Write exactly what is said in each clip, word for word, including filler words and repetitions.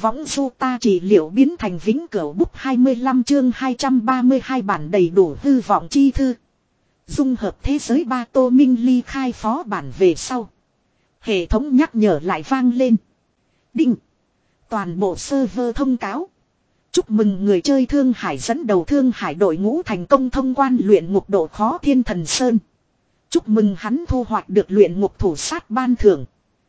võng du ta trị liệu biến thành vĩnh cửu bút hai mươi lăm chương hai trăm ba mươi hai bản đầy đủ hư vọng chi thư. Dung hợp thế giới ba Tô Minh ly khai phó bản về sau. Hệ thống nhắc nhở lại vang lên. Đinh. Toàn bộ server thông cáo. Chúc mừng người chơi Thương Hải dẫn đầu Thương Hải đội ngũ thành công thông quan luyện ngục độ khó Thiên Thần Sơn. Chúc mừng hắn thu hoạch được luyện ngục thủ sát ban thưởng.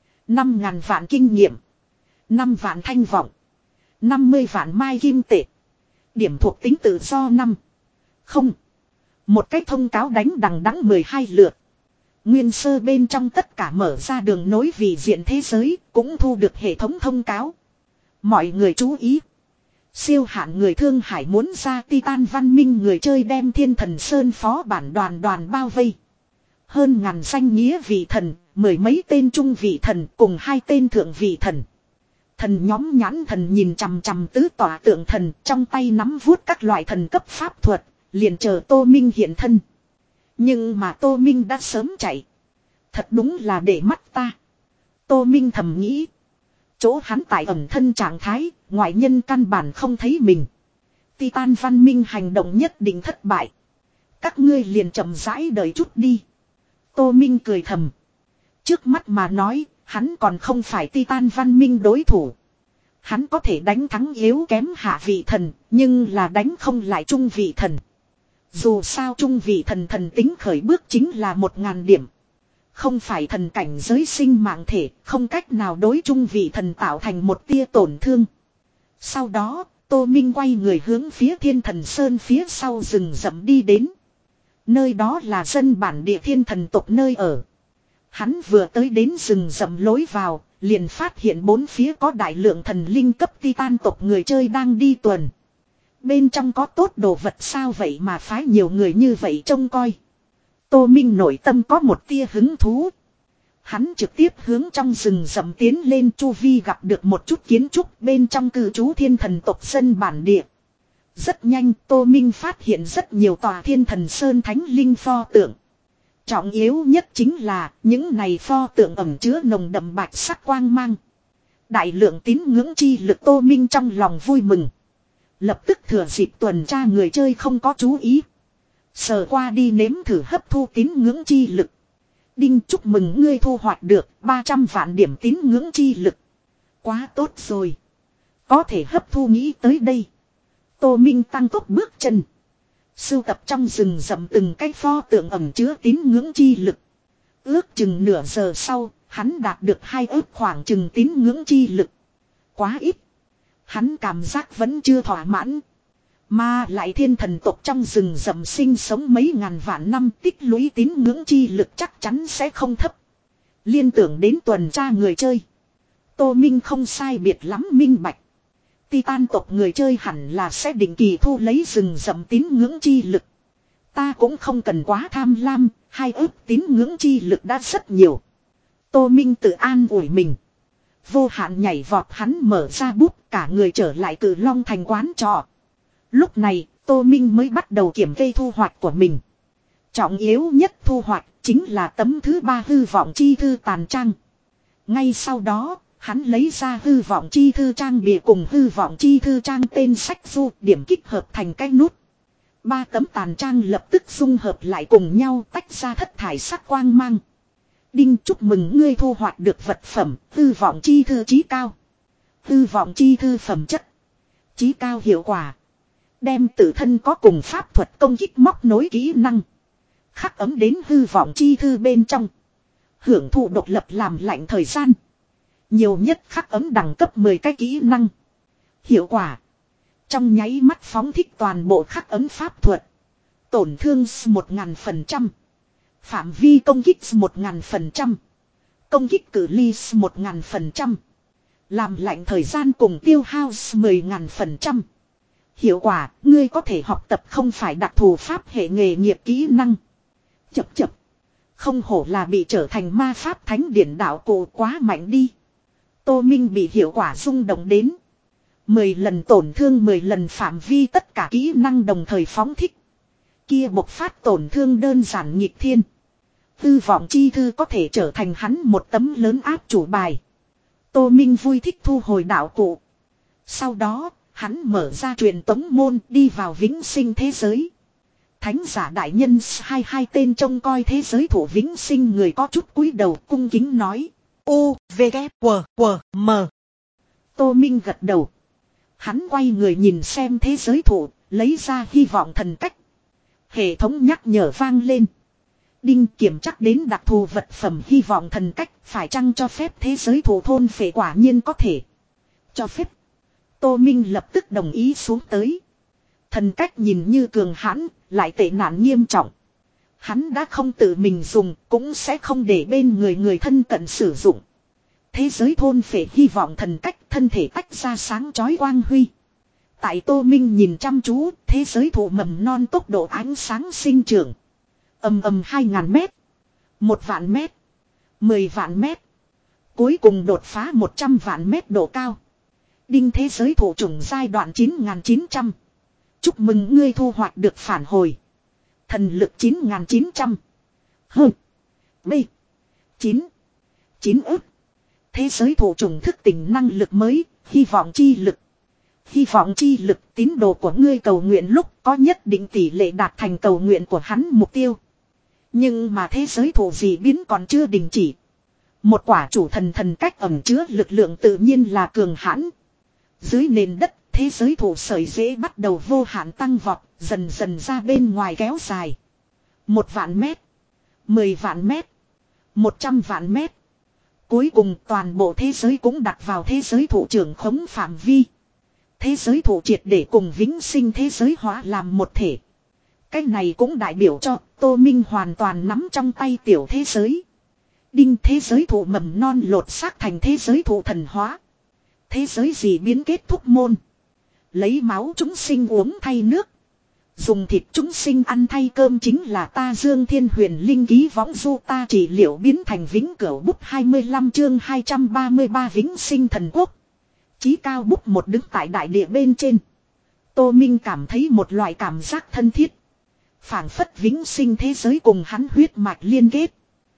năm ngàn vạn kinh nghiệm. năm vạn thanh vọng. năm mươi vạn mai kim tệ. Điểm thuộc tính tự do năm. Không. Một cách thông cáo đánh đằng đẵng mười hai lượt. Nguyên sơ bên trong tất cả mở ra đường nối vì diện thế giới cũng thu được hệ thống thông cáo. Mọi người chú ý. Siêu hạn người Thương Hải muốn ra Titan văn minh người chơi đem Thiên Thần Sơn phó bản đoàn đoàn bao vây. Hơn ngàn danh nghĩa vị thần, mười mấy tên trung vị thần cùng hai tên thượng vị thần. Thần nhóm nhãn thần nhìn chằm chằm tứ tỏa tượng thần trong tay nắm vuốt các loại thần cấp pháp thuật, liền chờ Tô Minh hiện thân. Nhưng mà Tô Minh đã sớm chạy. Thật đúng là để mắt ta. Tô Minh thầm nghĩ. Chỗ hắn tại ẩn thân trạng thái, ngoại nhân căn bản không thấy mình. Titan văn minh hành động nhất định thất bại. Các ngươi liền chậm rãi đợi chút đi. Tô Minh cười thầm. Trước mắt mà nói, hắn còn không phải Titan văn minh đối thủ. Hắn có thể đánh thắng yếu kém hạ vị thần, nhưng là đánh không lại trung vị thần. Dù sao trung vị thần thần tính khởi bước chính là một ngàn điểm. Không phải thần cảnh giới sinh mạng thể, không cách nào đối trung vị thần tạo thành một tia tổn thương. Sau đó, Tô Minh quay người hướng phía Thiên Thần Sơn phía sau rừng rậm đi đến. Nơi đó là dân bản địa thiên thần tộc nơi ở. Hắn vừa tới đến rừng rậm lối vào, liền phát hiện bốn phía có đại lượng thần linh cấp Titan tộc người chơi đang đi tuần. Bên trong có tốt đồ vật sao vậy mà phái nhiều người như vậy trông coi. Tô Minh nội tâm có một tia hứng thú. Hắn trực tiếp hướng trong rừng rậm tiến lên chu vi gặp được một chút kiến trúc bên trong cư trú thiên thần tộc dân bản địa. Rất nhanh Tô Minh phát hiện rất nhiều tòa Thiên Thần Sơn thánh linh pho tượng. Trọng yếu nhất chính là những này pho tượng ẩn chứa nồng đậm bạch sắc quang mang. Đại lượng tín ngưỡng chi lực Tô Minh trong lòng vui mừng. Lập tức thừa dịp tuần tra người chơi không có chú ý. Sờ qua đi nếm thử hấp thu tín ngưỡng chi lực. Đinh chúc mừng ngươi thu hoạch được ba trăm vạn điểm tín ngưỡng chi lực. Quá tốt rồi. Có thể hấp thu nghĩ tới đây. Tô Minh tăng tốc bước chân. Sưu tập trong rừng rậm từng cái pho tượng ẩm chứa tín ngưỡng chi lực. Ước chừng nửa giờ sau, hắn đạt được hai ước khoảng chừng tín ngưỡng chi lực. Quá ít. Hắn cảm giác vẫn chưa thỏa mãn. Mà lại thiên thần tộc trong rừng rậm sinh sống mấy ngàn vạn năm tích lũy tín ngưỡng chi lực chắc chắn sẽ không thấp. Liên tưởng đến tuần tra người chơi. Tô Minh không sai biệt lắm minh bạch. Titan tộc người chơi hẳn là sẽ định kỳ thu lấy rừng rậm tín ngưỡng chi lực. Ta cũng không cần quá tham lam, hai ước tín ngưỡng chi lực đã rất nhiều. Tô Minh tự an ủi mình. Vô hạn nhảy vọt hắn mở ra bút cả người trở lại Cử Long thành quán trọ. Lúc này Tô Minh mới bắt đầu kiểm kê thu hoạch của mình. Trọng yếu nhất thu hoạch chính là tấm thứ ba hư vọng chi thư tàn trang. Ngay sau đó hắn lấy ra hư vọng chi thư trang bìa cùng hư vọng chi thư trang tên sách du điểm kích hợp thành cái nút. Ba tấm tàn trang lập tức dung hợp lại cùng nhau tách ra thất thải sắc quang mang. Đinh chúc mừng ngươi thu hoạch được vật phẩm hư vọng chi thư chí cao. Hư vọng chi thư phẩm chất. Chí cao hiệu quả. Đem tự thân có cùng pháp thuật công kích móc nối kỹ năng. Khắc ấm đến hư vọng chi thư bên trong. Hưởng thụ độc lập làm lạnh thời gian. Nhiều nhất khắc ấm đẳng cấp mười cái kỹ năng. Hiệu quả. Trong nháy mắt phóng thích toàn bộ khắc ấm pháp thuật. Tổn thương một ngàn phần trăm. Phạm vi công kích một ngàn phần trăm. Công kích cử ly một ngàn phần trăm. Làm lạnh thời gian cùng tiêu hao mười ngàn phần trăm. Hiệu quả, ngươi có thể học tập không phải đặc thù pháp hệ nghề nghiệp kỹ năng. Chập chập. Không hổ là bị trở thành ma pháp thánh điển đạo cụ quá mạnh đi. Tô Minh bị hiệu quả rung động đến. mười lần tổn thương mười lần phạm vi tất cả kỹ năng đồng thời phóng thích. Kia bộc phát tổn thương đơn giản nghịch thiên. Hư vọng chi thư có thể trở thành hắn một tấm lớn áp chủ bài. Tô Minh vui thích thu hồi đạo cụ. Sau đó, hắn mở ra truyền tống môn đi vào vĩnh sinh thế giới. Thánh giả đại nhân hai hai tên trông coi thế giới thủ vĩnh sinh người có chút cúi đầu cung kính nói. U, V, K, W, W, M. Tô Minh gật đầu. Hắn quay người nhìn xem thế giới thủ, lấy ra hy vọng thần cách. Hệ thống nhắc nhở vang lên. Đinh kiểm chắc đến đặc thù vật phẩm hy vọng thần cách phải chăng cho phép thế giới thủ thôn phệ quả nhiên có thể. Cho phép. Tô Minh lập tức đồng ý xuống tới. Thần cách nhìn như cường hãn, lại tệ nạn nghiêm trọng. Hắn đã không tự mình dùng, cũng sẽ không để bên người người thân cận sử dụng. Thế giới thôn phệ hy vọng thần cách thân thể tách ra sáng chói quang huy. Tại Tô Minh nhìn chăm chú, thế giới thụ mầm non tốc độ ánh sáng sinh trưởng. Ầm ầm hai ngàn mét, một vạn mét, mười vạn mét. Cuối cùng đột phá một trăm vạn mét độ cao. Đinh thế giới thụ trùng giai đoạn chín nghìn chín trăm. Chúc mừng ngươi thu hoạch được phản hồi. Thần lực chín nghìn chín trăm. Hừ. B. chín. chín ức. Thế giới thụ trùng thức tỉnh năng lực mới, hy vọng chi lực. Hy vọng chi lực tín đồ của ngươi cầu nguyện lúc có nhất định tỷ lệ đạt thành cầu nguyện của hắn mục tiêu. Nhưng mà thế giới thụ dị biến còn chưa đình chỉ. Một quả chủ thần thần cách ẩn chứa lực lượng tự nhiên là cường hãn. Dưới nền đất, thế giới thụ sợi rễ bắt đầu vô hạn tăng vọt, dần dần ra bên ngoài kéo dài. Một vạn mét, mười vạn mét, một trăm vạn mét. Cuối cùng toàn bộ thế giới cũng đặt vào thế giới thụ trưởng khống phạm vi. Thế giới thụ triệt để cùng vĩnh sinh thế giới hóa làm một thể. Cái này cũng đại biểu cho Tô Minh hoàn toàn nắm trong tay tiểu thế giới. Đinh thế giới thụ mầm non lột xác thành thế giới thụ thần hóa. Thế giới gì biến kết thúc môn. Lấy máu chúng sinh uống thay nước. Dùng thịt chúng sinh ăn thay cơm chính là ta Dương Thiên Huyền Linh ký võng du ta trị liệu biến thành vĩnh cửu bút hai mươi lăm chương hai trăm ba mươi ba vĩnh sinh thần quốc. Chí cao bút một đứng tại đại địa bên trên. Tô Minh cảm thấy một loại cảm giác thân thiết. Phảng phất vĩnh sinh thế giới cùng hắn huyết mạch liên kết.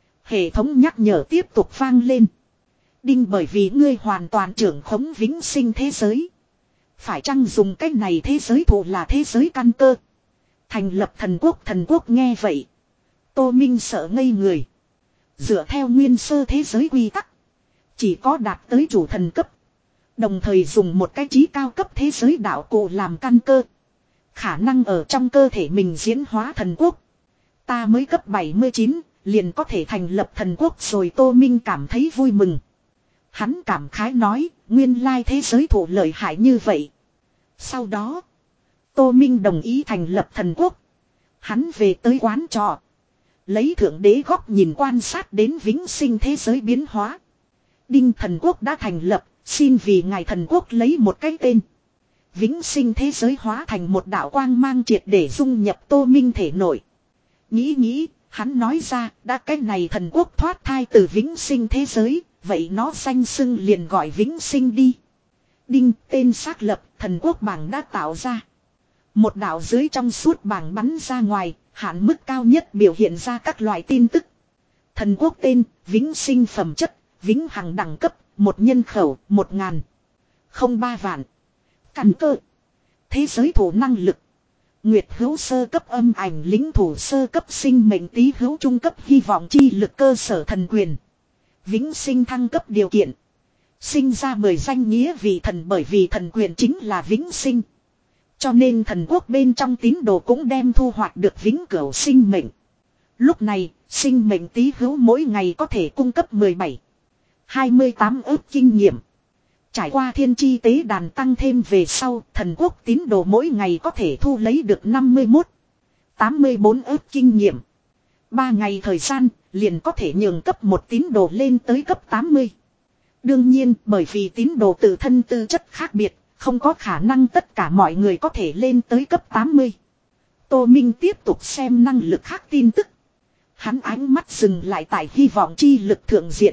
Hệ thống nhắc nhở tiếp tục vang lên. Đinh bởi vì ngươi hoàn toàn trưởng khống vĩnh sinh thế giới. Phải chăng dùng cách này thế giới thụ là thế giới căn cơ. Thành lập thần quốc thần quốc nghe vậy. Tô Minh sợ ngây người. Dựa theo nguyên sơ thế giới quy tắc. Chỉ có đạt tới chủ thần cấp. Đồng thời dùng một cái trí cao cấp thế giới đạo cụ làm căn cơ. Khả năng ở trong cơ thể mình diễn hóa thần quốc. Ta mới cấp bảy mươi chín, liền có thể thành lập thần quốc rồi. Tô Minh cảm thấy vui mừng. Hắn cảm khái nói, nguyên lai thế giới thụ lợi hại như vậy. Sau đó, Tô Minh đồng ý thành lập thần quốc. Hắn về tới quán trọ. Lấy thượng đế góc nhìn quan sát đến vĩnh sinh thế giới biến hóa. Đinh thần quốc đã thành lập, xin vì ngài thần quốc lấy một cái tên. Vĩnh sinh thế giới hóa thành một đạo quang mang triệt để dung nhập Tô Minh thể nội. Nghĩ nghĩ, hắn nói ra, đã cái này thần quốc thoát thai từ vĩnh sinh thế giới, vậy nó danh xưng liền gọi vĩnh sinh đi. Đinh, tên xác lập, thần quốc bảng đã tạo ra. Một đạo dưới trong suốt bảng bắn ra ngoài, hạn mức cao nhất biểu hiện ra các loại tin tức. Thần quốc tên, vĩnh sinh phẩm chất, vĩnh hằng đẳng cấp, một nhân khẩu, một ngàn. Không ba vạn. Căn cơ. Thế giới thủ năng lực. Nguyệt hữu sơ cấp âm ảnh lính thủ sơ cấp sinh mệnh tý hữu trung cấp hy vọng chi lực cơ sở thần quyền. Vĩnh sinh thăng cấp điều kiện. Sinh ra mười danh nghĩa vị thần bởi vì thần quyền chính là vĩnh sinh. Cho nên thần quốc bên trong tín đồ cũng đem thu hoạch được vĩnh cửu sinh mệnh. Lúc này, sinh mệnh tý hữu mỗi ngày có thể cung cấp mười bảy, hai mươi tám ước kinh nghiệm. Trải qua thiên chi tế đàn tăng thêm về sau, thần quốc tín đồ mỗi ngày có thể thu lấy được năm mươi mốt, tám mươi bốn ước kinh nghiệm. ba ngày thời gian, liền có thể nhường cấp một tín đồ lên tới cấp tám mươi. Đương nhiên, bởi vì tín đồ tự thân tư chất khác biệt, không có khả năng tất cả mọi người có thể lên tới cấp tám mươi. Tô Minh tiếp tục xem năng lực khác tin tức. Hắn ánh mắt dừng lại tại hy vọng chi lực thượng diện.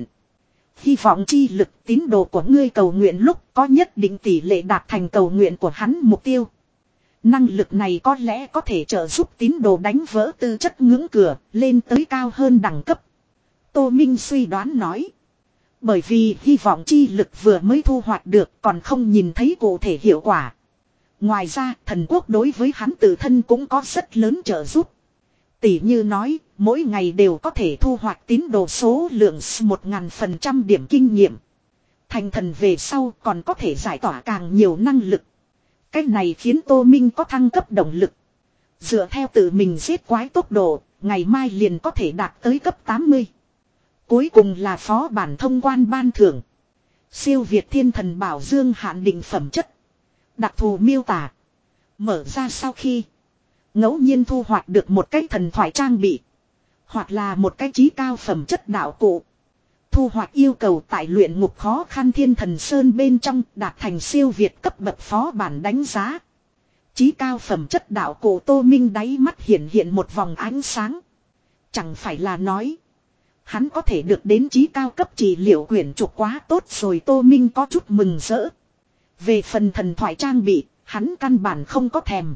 Hy vọng chi lực tín đồ của ngươi cầu nguyện lúc có nhất định tỷ lệ đạt thành cầu nguyện của hắn mục tiêu. Năng lực này có lẽ có thể trợ giúp tín đồ đánh vỡ tư chất ngưỡng cửa lên tới cao hơn đẳng cấp. Tô Minh suy đoán nói. Bởi vì hy vọng chi lực vừa mới thu hoạch được còn không nhìn thấy cụ thể hiệu quả. Ngoài ra thần quốc đối với hắn tự thân cũng có rất lớn trợ giúp. Tỷ như nói, mỗi ngày đều có thể thu hoạch tín đồ số lượng một nghìn phần trăm điểm kinh nghiệm. Thành thần về sau còn có thể giải tỏa càng nhiều năng lực. Cái này khiến Tô Minh có thăng cấp động lực. Dựa theo tự mình giết quái tốc độ, ngày mai liền có thể đạt tới cấp tám mươi. Cuối cùng là phó bản thông quan ban thưởng. Siêu Việt Thiên Thần Bảo Dương hạn định phẩm chất. Đặc thù miêu tả. Mở ra sau khi ngẫu nhiên thu hoạch được một cái thần thoại trang bị. Hoặc là một cái chí cao phẩm chất đạo cụ. Thu hoạch yêu cầu tại luyện ngục khó khăn Thiên Thần Sơn bên trong đạt thành siêu việt cấp bậc phó bản đánh giá. Chí cao phẩm chất đạo cụ Tô Minh đáy mắt hiện hiện một vòng ánh sáng. Chẳng phải là nói. Hắn có thể được đến chí cao cấp trị liệu quyển trục quá tốt rồi Tô Minh có chút mừng rỡ. Về phần thần thoại trang bị, hắn căn bản không có thèm.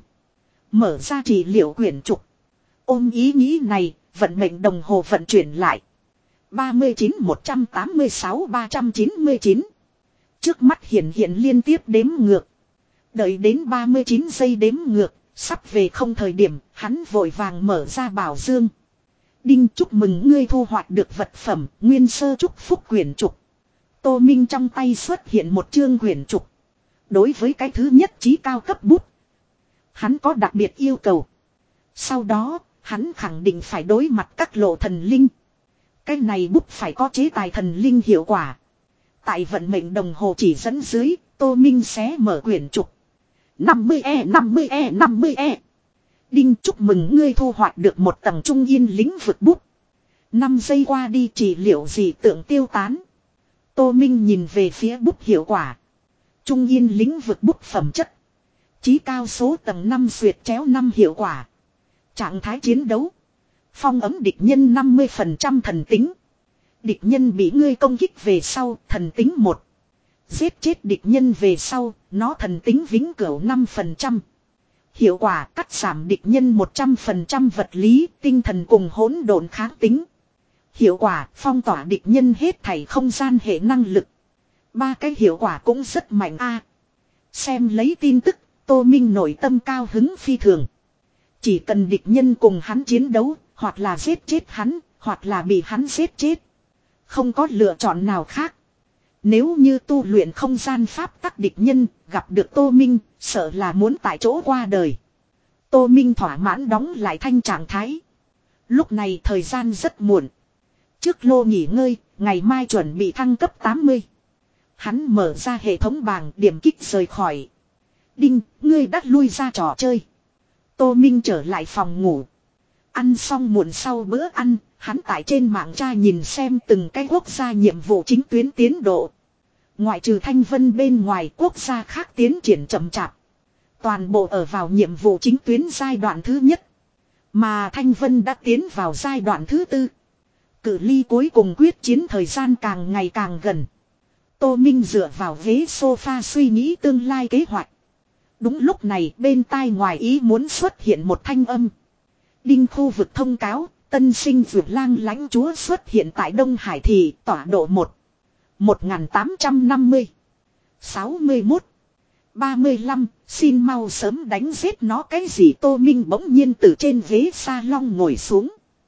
Mở ra trị liệu quyển trục. Ôm ý nghĩ này, vận mệnh đồng hồ vận chuyển lại. ba mươi chín một trăm tám mươi sáu ba trăm chín mươi chín. Trước mắt hiện hiện liên tiếp đếm ngược. Đợi đến ba mươi chín giây đếm ngược, sắp về không thời điểm, hắn vội vàng mở ra bảo dương. Đinh chúc mừng ngươi thu hoạch được vật phẩm, nguyên sơ chúc phúc quyển trục. Tô Minh trong tay xuất hiện một chương quyển trục. Đối với cái thứ nhất chí cao cấp bút, hắn có đặc biệt yêu cầu. Sau đó, hắn khẳng định phải đối mặt các lộ thần linh. Cái này bút phải có chế tài thần linh hiệu quả. Tại vận mệnh đồng hồ chỉ dẫn dưới, Tô Minh sẽ mở quyển trục. năm mươi E, năm mươi E, năm mươi E. Đinh chúc mừng ngươi thu hoạch được một tầng trung yên lĩnh vực bút. năm giây qua đi trị liệu gì tượng tiêu tán. Tô Minh nhìn về phía bút hiệu quả. Trung yên lĩnh vực bút phẩm chất. Chí cao số tầng năm xuyệt chéo năm hiệu quả. Trạng thái chiến đấu. Phong ấm địch nhân năm mươi phần trăm thần tính. Địch nhân bị ngươi công kích về sau thần tính một. Giết chết địch nhân về sau, nó thần tính vĩnh cửu năm phần trăm. Hiệu quả cắt giảm địch nhân một trăm phần trăm vật lý, tinh thần cùng hỗn độn kháng tính. Hiệu quả phong tỏa địch nhân hết thảy không gian hệ năng lực. Ba cái hiệu quả cũng rất mạnh a. Xem lấy tin tức, Tô Minh nội tâm cao hứng phi thường. Chỉ cần địch nhân cùng hắn chiến đấu, hoặc là giết chết hắn, hoặc là bị hắn giết chết. Không có lựa chọn nào khác. Nếu như tu luyện không gian pháp tắc địch nhân, gặp được Tô Minh, sợ là muốn tại chỗ qua đời. Tô Minh thỏa mãn đóng lại thanh trạng thái. Lúc này thời gian rất muộn. Trước lô nghỉ ngơi, ngày mai chuẩn bị thăng cấp tám mươi. Hắn mở ra hệ thống bảng điểm kích rời khỏi. Đinh, ngươi đã lui ra trò chơi. Tô Minh trở lại phòng ngủ. Ăn xong muộn sau bữa ăn, hắn tại trên mạng tra nhìn xem từng cái quốc gia nhiệm vụ chính tuyến tiến độ. Ngoại trừ Thanh Vân bên ngoài quốc gia khác tiến triển chậm chạp. Toàn bộ ở vào nhiệm vụ chính tuyến giai đoạn thứ nhất. Mà Thanh Vân đã tiến vào giai đoạn thứ tư. Cự ly cuối cùng quyết chiến thời gian càng ngày càng gần. Tô Minh dựa vào ghế sofa suy nghĩ tương lai kế hoạch. Đúng lúc này bên tai ngoài ý muốn xuất hiện một thanh âm. Đinh khu vực thông cáo, tân sinh vượt lang lãnh chúa xuất hiện tại Đông Hải thị tọa độ một. một nghìn tám trăm năm mươi. sáu mươi mốt. ba mươi lăm, xin mau sớm đánh giết nó cái gì Tô Minh bỗng nhiên từ trên ghế salon ngồi xuống.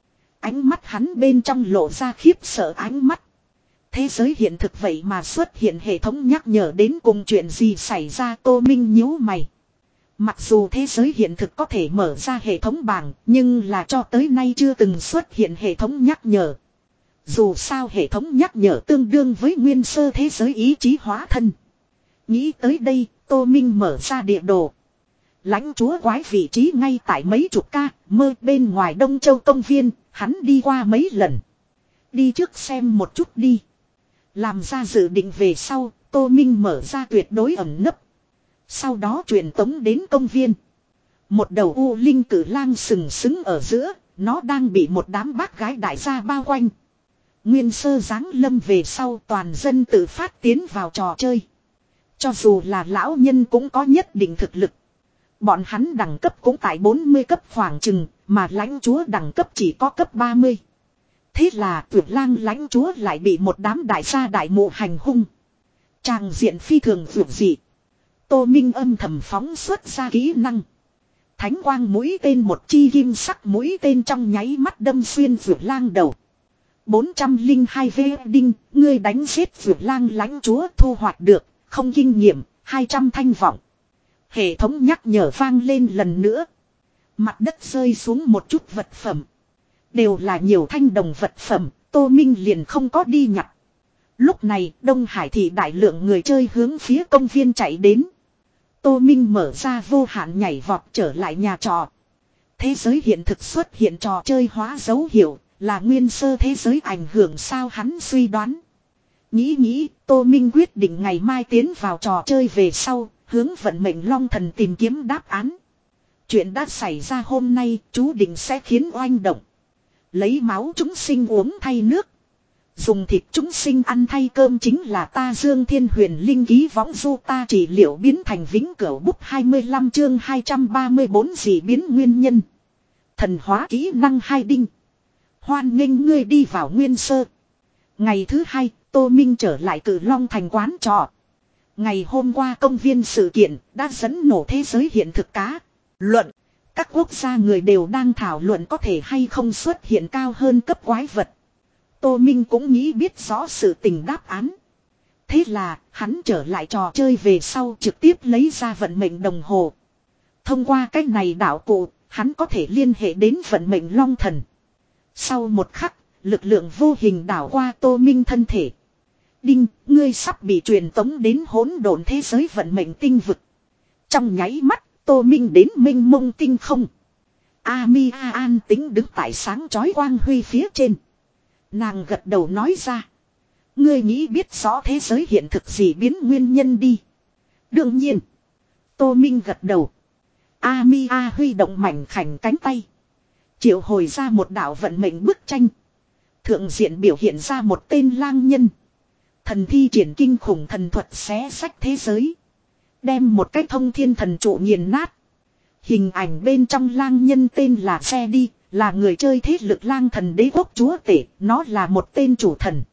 Ánh mắt hắn bên trong lộ ra khiếp sợ ánh mắt. Thế giới hiện thực vậy mà xuất hiện hệ thống nhắc nhở đến cùng chuyện gì xảy ra Tô Minh nhíu mày. Mặc dù thế giới hiện thực có thể mở ra hệ thống bảng, nhưng là cho tới nay chưa từng xuất hiện hệ thống nhắc nhở. Dù sao hệ thống nhắc nhở tương đương với nguyên sơ thế giới ý chí hóa thân. Nghĩ tới đây, Tô Minh mở ra địa đồ. Lãnh chúa quái vị trí ngay tại mấy chục ca, mơ bên ngoài Đông Châu công viên, hắn đi qua mấy lần. Đi trước xem một chút đi. Làm ra dự định về sau, Tô Minh mở ra tuyệt đối ẩn nấp. Sau đó truyền tống đến công viên. Một đầu u linh cử lang sừng sững ở giữa, nó đang bị một đám bác gái đại gia bao quanh. Nguyên sơ giáng lâm về sau toàn dân tự phát tiến vào trò chơi. Cho dù là lão nhân cũng có nhất định thực lực. Bọn hắn đẳng cấp cũng tại bốn mươi cấp khoảng chừng, mà lãnh chúa đẳng cấp chỉ có cấp ba mươi. Thế là Tuyệt Lang lãnh chúa lại bị một đám đại gia đại mụ hành hung. Tràng diện phi thường vượt dị. Tô Minh âm thầm phóng xuất ra kỹ năng. Thánh quang mũi tên một chi kim sắc mũi tên trong nháy mắt đâm xuyên Tuyệt Lang đầu. bốn trăm lẻ hai vê đinh, ngươi đánh giết Tuyệt Lang lãnh chúa thu hoạch được, không kinh nghiệm, hai trăm thanh vọng. Hệ thống nhắc nhở vang lên lần nữa. Mặt đất rơi xuống một chút vật phẩm. Đều là nhiều thanh đồng vật phẩm, Tô Minh liền không có đi nhặt. Lúc này, Đông Hải thị đại lượng người chơi hướng phía công viên chạy đến. Tô Minh mở ra vô hạn nhảy vọt trở lại nhà trọ. Thế giới hiện thực xuất hiện trò chơi hóa dấu hiệu, là nguyên sơ thế giới ảnh hưởng sao hắn suy đoán. Nghĩ nghĩ, Tô Minh quyết định ngày mai tiến vào trò chơi về sau, hướng vận mệnh long thần tìm kiếm đáp án. Chuyện đã xảy ra hôm nay, chú định sẽ khiến oanh động. Lấy máu chúng sinh uống thay nước. Dùng thịt chúng sinh ăn thay cơm chính là ta Dương Thiên Huyền Linh ký võng du ta trị liệu biến thành vĩnh cửu bút hai mươi lăm chương hai trăm ba mươi bốn dị biến nguyên nhân. Thần hóa kỹ năng hai đinh. Hoan nghênh ngươi đi vào nguyên sơ. Ngày thứ hai, Tô Minh trở lại Cử Long thành quán trọ. Ngày hôm qua công viên sự kiện đã dẫn nổ thế giới hiện thực cá. Luận. Các quốc gia người đều đang thảo luận có thể hay không xuất hiện cao hơn cấp quái vật. Tô Minh cũng nghĩ biết rõ sự tình đáp án. Thế là, hắn trở lại trò chơi về sau trực tiếp lấy ra vận mệnh đồng hồ. Thông qua cách này đạo cụ, hắn có thể liên hệ đến vận mệnh long thần. Sau một khắc, lực lượng vô hình đảo qua Tô Minh thân thể. Đinh, ngươi sắp bị truyền tống đến hỗn độn thế giới vận mệnh tinh vực. Trong nháy mắt, Tô Minh đến minh mông tinh không. Ami A an tính đứng tại sáng chói quang huy phía trên. Nàng gật đầu nói ra. Ngươi nghĩ biết rõ thế giới hiện thực gì biến nguyên nhân đi. Đương nhiên. Tô Minh gật đầu. Ami A huy động mảnh khảnh cánh tay. Triệu hồi ra một đạo vận mệnh bức tranh. Thượng diện biểu hiện ra một tên lang nhân. Thần thi triển kinh khủng thần thuật xé sách thế giới. Đem một cái thông thiên thần trụ nghiền nát. Hình ảnh bên trong lang nhân tên là Xe Đi. Là người chơi thế lực lang thần đế quốc chúa tể. Nó là một tên chủ thần.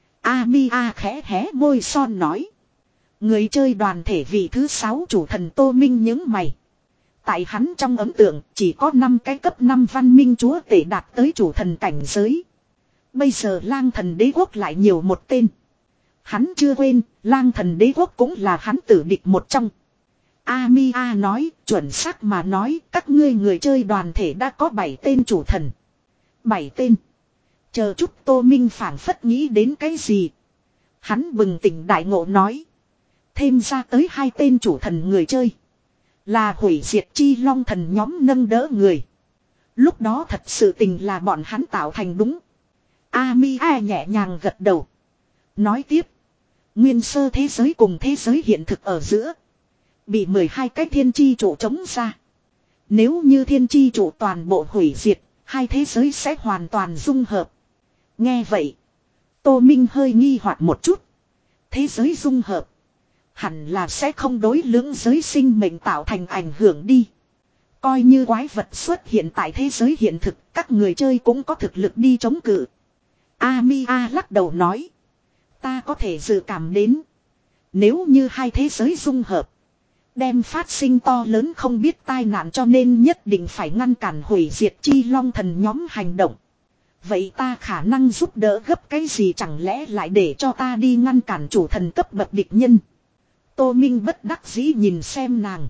Ami A khẽ hé môi son nói. Người chơi đoàn thể vị thứ sáu chủ thần Tô Minh những mày. Tại hắn trong ấn tượng chỉ có năm cái cấp năm văn minh chúa tể đạt tới chủ thần cảnh giới. Bây giờ lang thần đế quốc lại nhiều một tên. Hắn chưa quên, lang thần đế quốc cũng là hắn tử địch một trong. Ami A nói, chuẩn xác mà nói, các ngươi người chơi đoàn thể đã có bảy tên chủ thần. Bảy tên. Chờ chút Tô Minh phảng phất nghĩ đến cái gì. Hắn bừng tỉnh đại ngộ nói. Thêm ra tới hai tên chủ thần người chơi. Là hủy diệt chi long thần nhóm nâng đỡ người. Lúc đó thật sự tình là bọn hắn tạo thành đúng. Ami A nhẹ nhàng gật đầu. Nói tiếp. Nguyên sơ thế giới cùng thế giới hiện thực ở giữa. Bị mười hai cái thiên chi trụ chống ra. Nếu như thiên chi trụ toàn bộ hủy diệt. Hai thế giới sẽ hoàn toàn dung hợp. Nghe vậy. Tô Minh hơi nghi hoặc một chút. Thế giới dung hợp. Hẳn là sẽ không đối lưỡng giới sinh mệnh tạo thành ảnh hưởng đi. Coi như quái vật xuất hiện tại thế giới hiện thực. Các người chơi cũng có thực lực đi chống cự. Ami A lắc đầu nói. Ta có thể dự cảm đến. Nếu như hai thế giới dung hợp. Đem phát sinh to lớn không biết tai nạn cho nên nhất định phải ngăn cản hủy diệt chi long thần nhóm hành động. Vậy ta khả năng giúp đỡ gấp cái gì chẳng lẽ lại để cho ta đi ngăn cản chủ thần cấp bậc địch nhân. Tô Minh bất đắc dĩ nhìn xem nàng.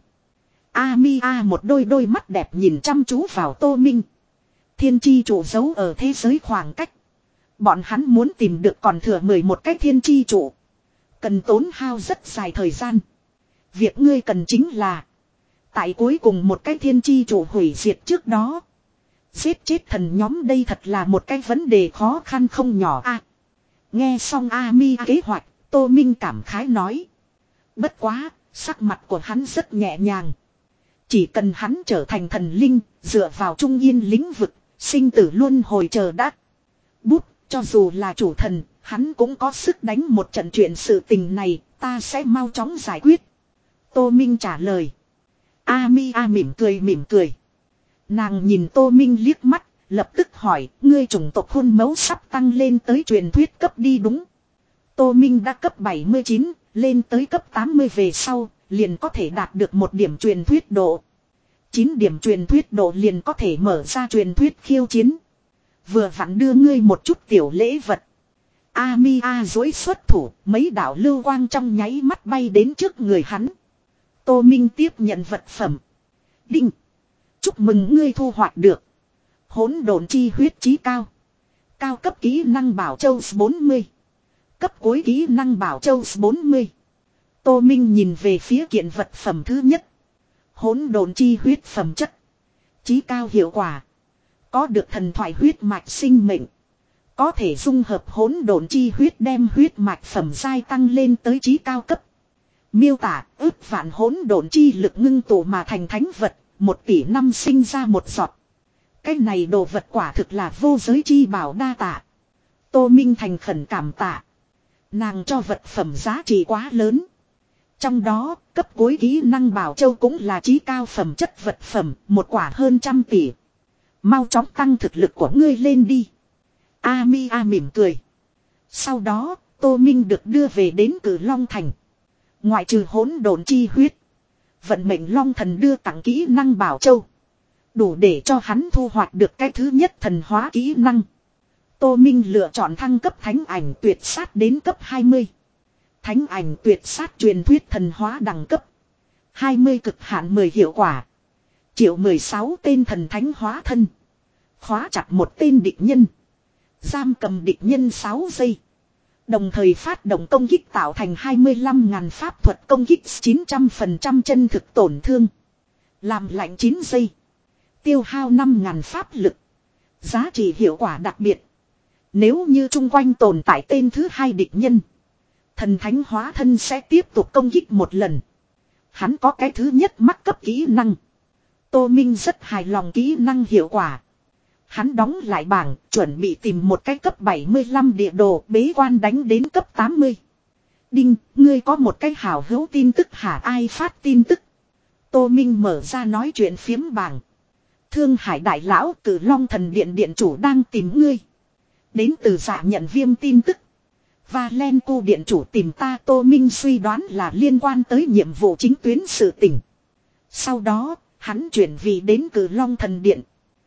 Ami A một đôi đôi mắt đẹp nhìn chăm chú vào Tô Minh. Thiên chi trụ giấu ở thế giới khoảng cách. Bọn hắn muốn tìm được còn thừa mười một cái thiên chi trụ. Cần tốn hao rất dài thời gian. Việc ngươi cần chính là. Tại cuối cùng một cái thiên chi trụ hủy diệt trước đó. Giết chết thần nhóm đây thật là một cái vấn đề khó khăn không nhỏ a. À, nghe xong Ami kế hoạch, Tô Minh cảm khái nói. Bất quá, sắc mặt của hắn rất nhẹ nhàng. Chỉ cần hắn trở thành thần linh, dựa vào trung yên lĩnh vực, sinh tử luân hồi chờ đắc. Bút, cho dù là chủ thần, hắn cũng có sức đánh một trận chuyện sự tình này, ta sẽ mau chóng giải quyết. Tô Minh trả lời. Ami A mỉm cười mỉm cười. Nàng nhìn Tô Minh liếc mắt, Lập tức hỏi, ngươi chủng tộc khuôn mẫu sắp tăng lên tới truyền thuyết cấp đi đúng. Tô Minh đã cấp bảy mươi chín, lên tới cấp tám mươi về sau, liền có thể đạt được một điểm truyền thuyết độ. chín điểm truyền thuyết độ liền có thể mở ra truyền thuyết khiêu chiến. Vừa vặn đưa ngươi một chút tiểu lễ vật. Amiya dối xuất thủ, mấy đạo lưu quang trong nháy mắt bay đến trước người hắn. Tô Minh tiếp nhận vật phẩm. Đinh. Chúc mừng ngươi thu hoạch được. Hỗn độn chi huyết chí cao. Cao cấp kỹ năng bảo châu bốn mươi. Cấp cuối kỹ năng bảo châu bốn mươi. Tô Minh nhìn về phía kiện vật phẩm thứ nhất. Hỗn độn chi huyết phẩm chất. Chí cao hiệu quả. Có được thần thoại huyết mạch sinh mệnh. Có thể dung hợp hỗn độn chi huyết đem huyết mạch phẩm giai tăng lên tới chí cao cấp. Miêu tả ước vạn hỗn độn chi lực ngưng tụ mà thành thánh vật. Một tỷ năm sinh ra một giọt. Cái này đồ vật quả thực là vô giới chi bảo đa tạ. Tô Minh thành khẩn cảm tạ. Nàng cho vật phẩm giá trị quá lớn. Trong đó, cấp cuối kỹ năng bảo châu cũng là chí cao phẩm chất vật phẩm, một quả hơn trăm tỷ. Mau chóng tăng thực lực của ngươi lên đi. Amiya mỉm cười. Sau đó, Tô Minh được đưa về đến Cử Long Thành. Ngoại trừ hỗn độn chi huyết. Vận mệnh Long Thần đưa tặng kỹ năng bảo châu. Đủ để cho hắn thu hoạch được cái thứ nhất thần hóa kỹ năng. Tô Minh lựa chọn thăng cấp thánh ảnh tuyệt sát đến cấp hai mươi. Thánh ảnh tuyệt sát truyền thuyết thần hóa đẳng cấp. hai mươi cực hạn mười hiệu quả. Triệu mười sáu tên thần thánh hóa thân. Khóa chặt một tên địch nhân. Giam cầm địch nhân sáu giây. Đồng thời phát động công kích tạo thành hai mươi lăm nghìn pháp thuật công kích chín trăm phần trăm chân thực tổn thương. Làm lạnh chín giây. Tiêu hao năm nghìn pháp lực. Giá trị hiệu quả đặc biệt. Nếu như chung quanh tồn tại tên thứ hai địch nhân. Thần thánh hóa thân sẽ tiếp tục công kích một lần. Hắn có cái thứ nhất mắc cấp kỹ năng. Tô Minh rất hài lòng kỹ năng hiệu quả. Hắn đóng lại bảng, chuẩn bị tìm một cái cấp bảy mươi lăm địa đồ bế quan đánh đến cấp tám mươi. Đinh, ngươi có một cái hảo hữu tin tức hả? Ai phát tin tức? Tô Minh mở ra nói chuyện phiếm bảng. Thương Hải Đại Lão Cử Long Thần Điện Điện Chủ đang tìm ngươi. Đến từ Dạ Nhận Viêm tin tức. Và Len Cu Điện Chủ tìm ta. Tô Minh suy đoán là liên quan tới nhiệm vụ chính tuyến sự tình. Sau đó, hắn chuyển vị đến Cử Long Thần Điện.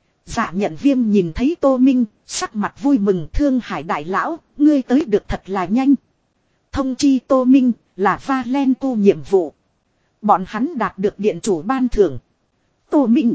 Dạ Nhận Viêm nhìn thấy Tô Minh, sắc mặt vui mừng. Thương Hải Đại Lão, ngươi tới được thật là nhanh. Thông chi Tô Minh là Va Len Cu nhiệm vụ. Bọn hắn đạt được điện chủ ban thưởng. Tô Minh.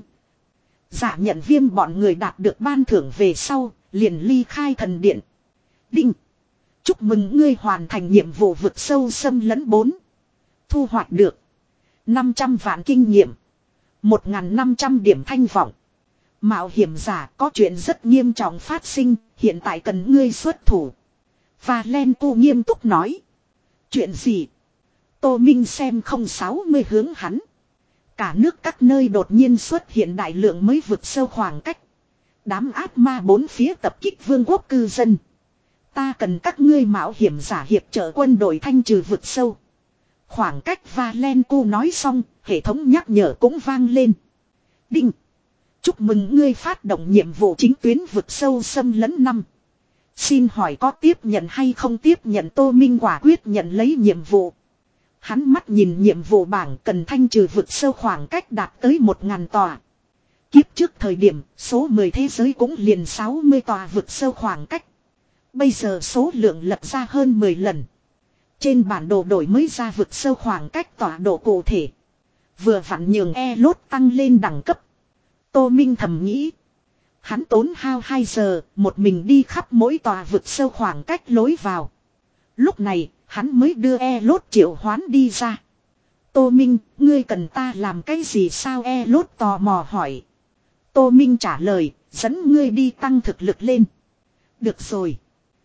Dạ Nhận Viêm bọn người đạt được ban thưởng về sau, liền ly khai thần điện. Đinh. Chúc mừng ngươi hoàn thành nhiệm vụ vực sâu xâm lấn bốn. Thu hoạch được năm trăm vạn kinh nghiệm. một nghìn năm trăm điểm thanh vọng. Mạo hiểm giả có chuyện rất nghiêm trọng phát sinh, hiện tại cần ngươi xuất thủ. Và Len Cu nghiêm túc nói. Chuyện gì? Tô Minh xem không sáu mươi hướng hắn. Cả nước các nơi đột nhiên xuất hiện đại lượng mới vực sâu khoảng cách. Đám ác ma bốn phía tập kích vương quốc cư dân. Ta cần các ngươi mạo hiểm giả hiệp trợ quân đội thanh trừ vực sâu. Khoảng cách và Len Cu nói xong, hệ thống nhắc nhở cũng vang lên. Đinh. Chúc mừng ngươi phát động nhiệm vụ chính tuyến vực sâu xâm lấn năm. Xin hỏi có tiếp nhận hay không tiếp nhận? Tô Minh quả quyết nhận lấy nhiệm vụ. Hắn mắt nhìn nhiệm vụ bảng cần thanh trừ vực sâu khoảng cách đạt tới một nghìn tòa. Kiếp trước thời điểm, số mười thế giới cũng liền sáu mươi tòa vực sâu khoảng cách. Bây giờ số lượng lập ra hơn mười lần. Trên bản đồ đổi mới ra vực sâu khoảng cách tọa độ cụ thể. Vừa vặn nhường e lốt tăng lên đẳng cấp. Tô Minh thầm nghĩ. Hắn tốn hao hai giờ, một mình đi khắp mỗi tòa vực sâu khoảng cách lối vào. Lúc này, hắn mới đưa e lốt triệu hoán đi ra. Tô Minh, ngươi cần ta làm cái gì sao? E lốt tò mò hỏi. Tô Minh trả lời, dẫn ngươi đi tăng thực lực lên. Được rồi.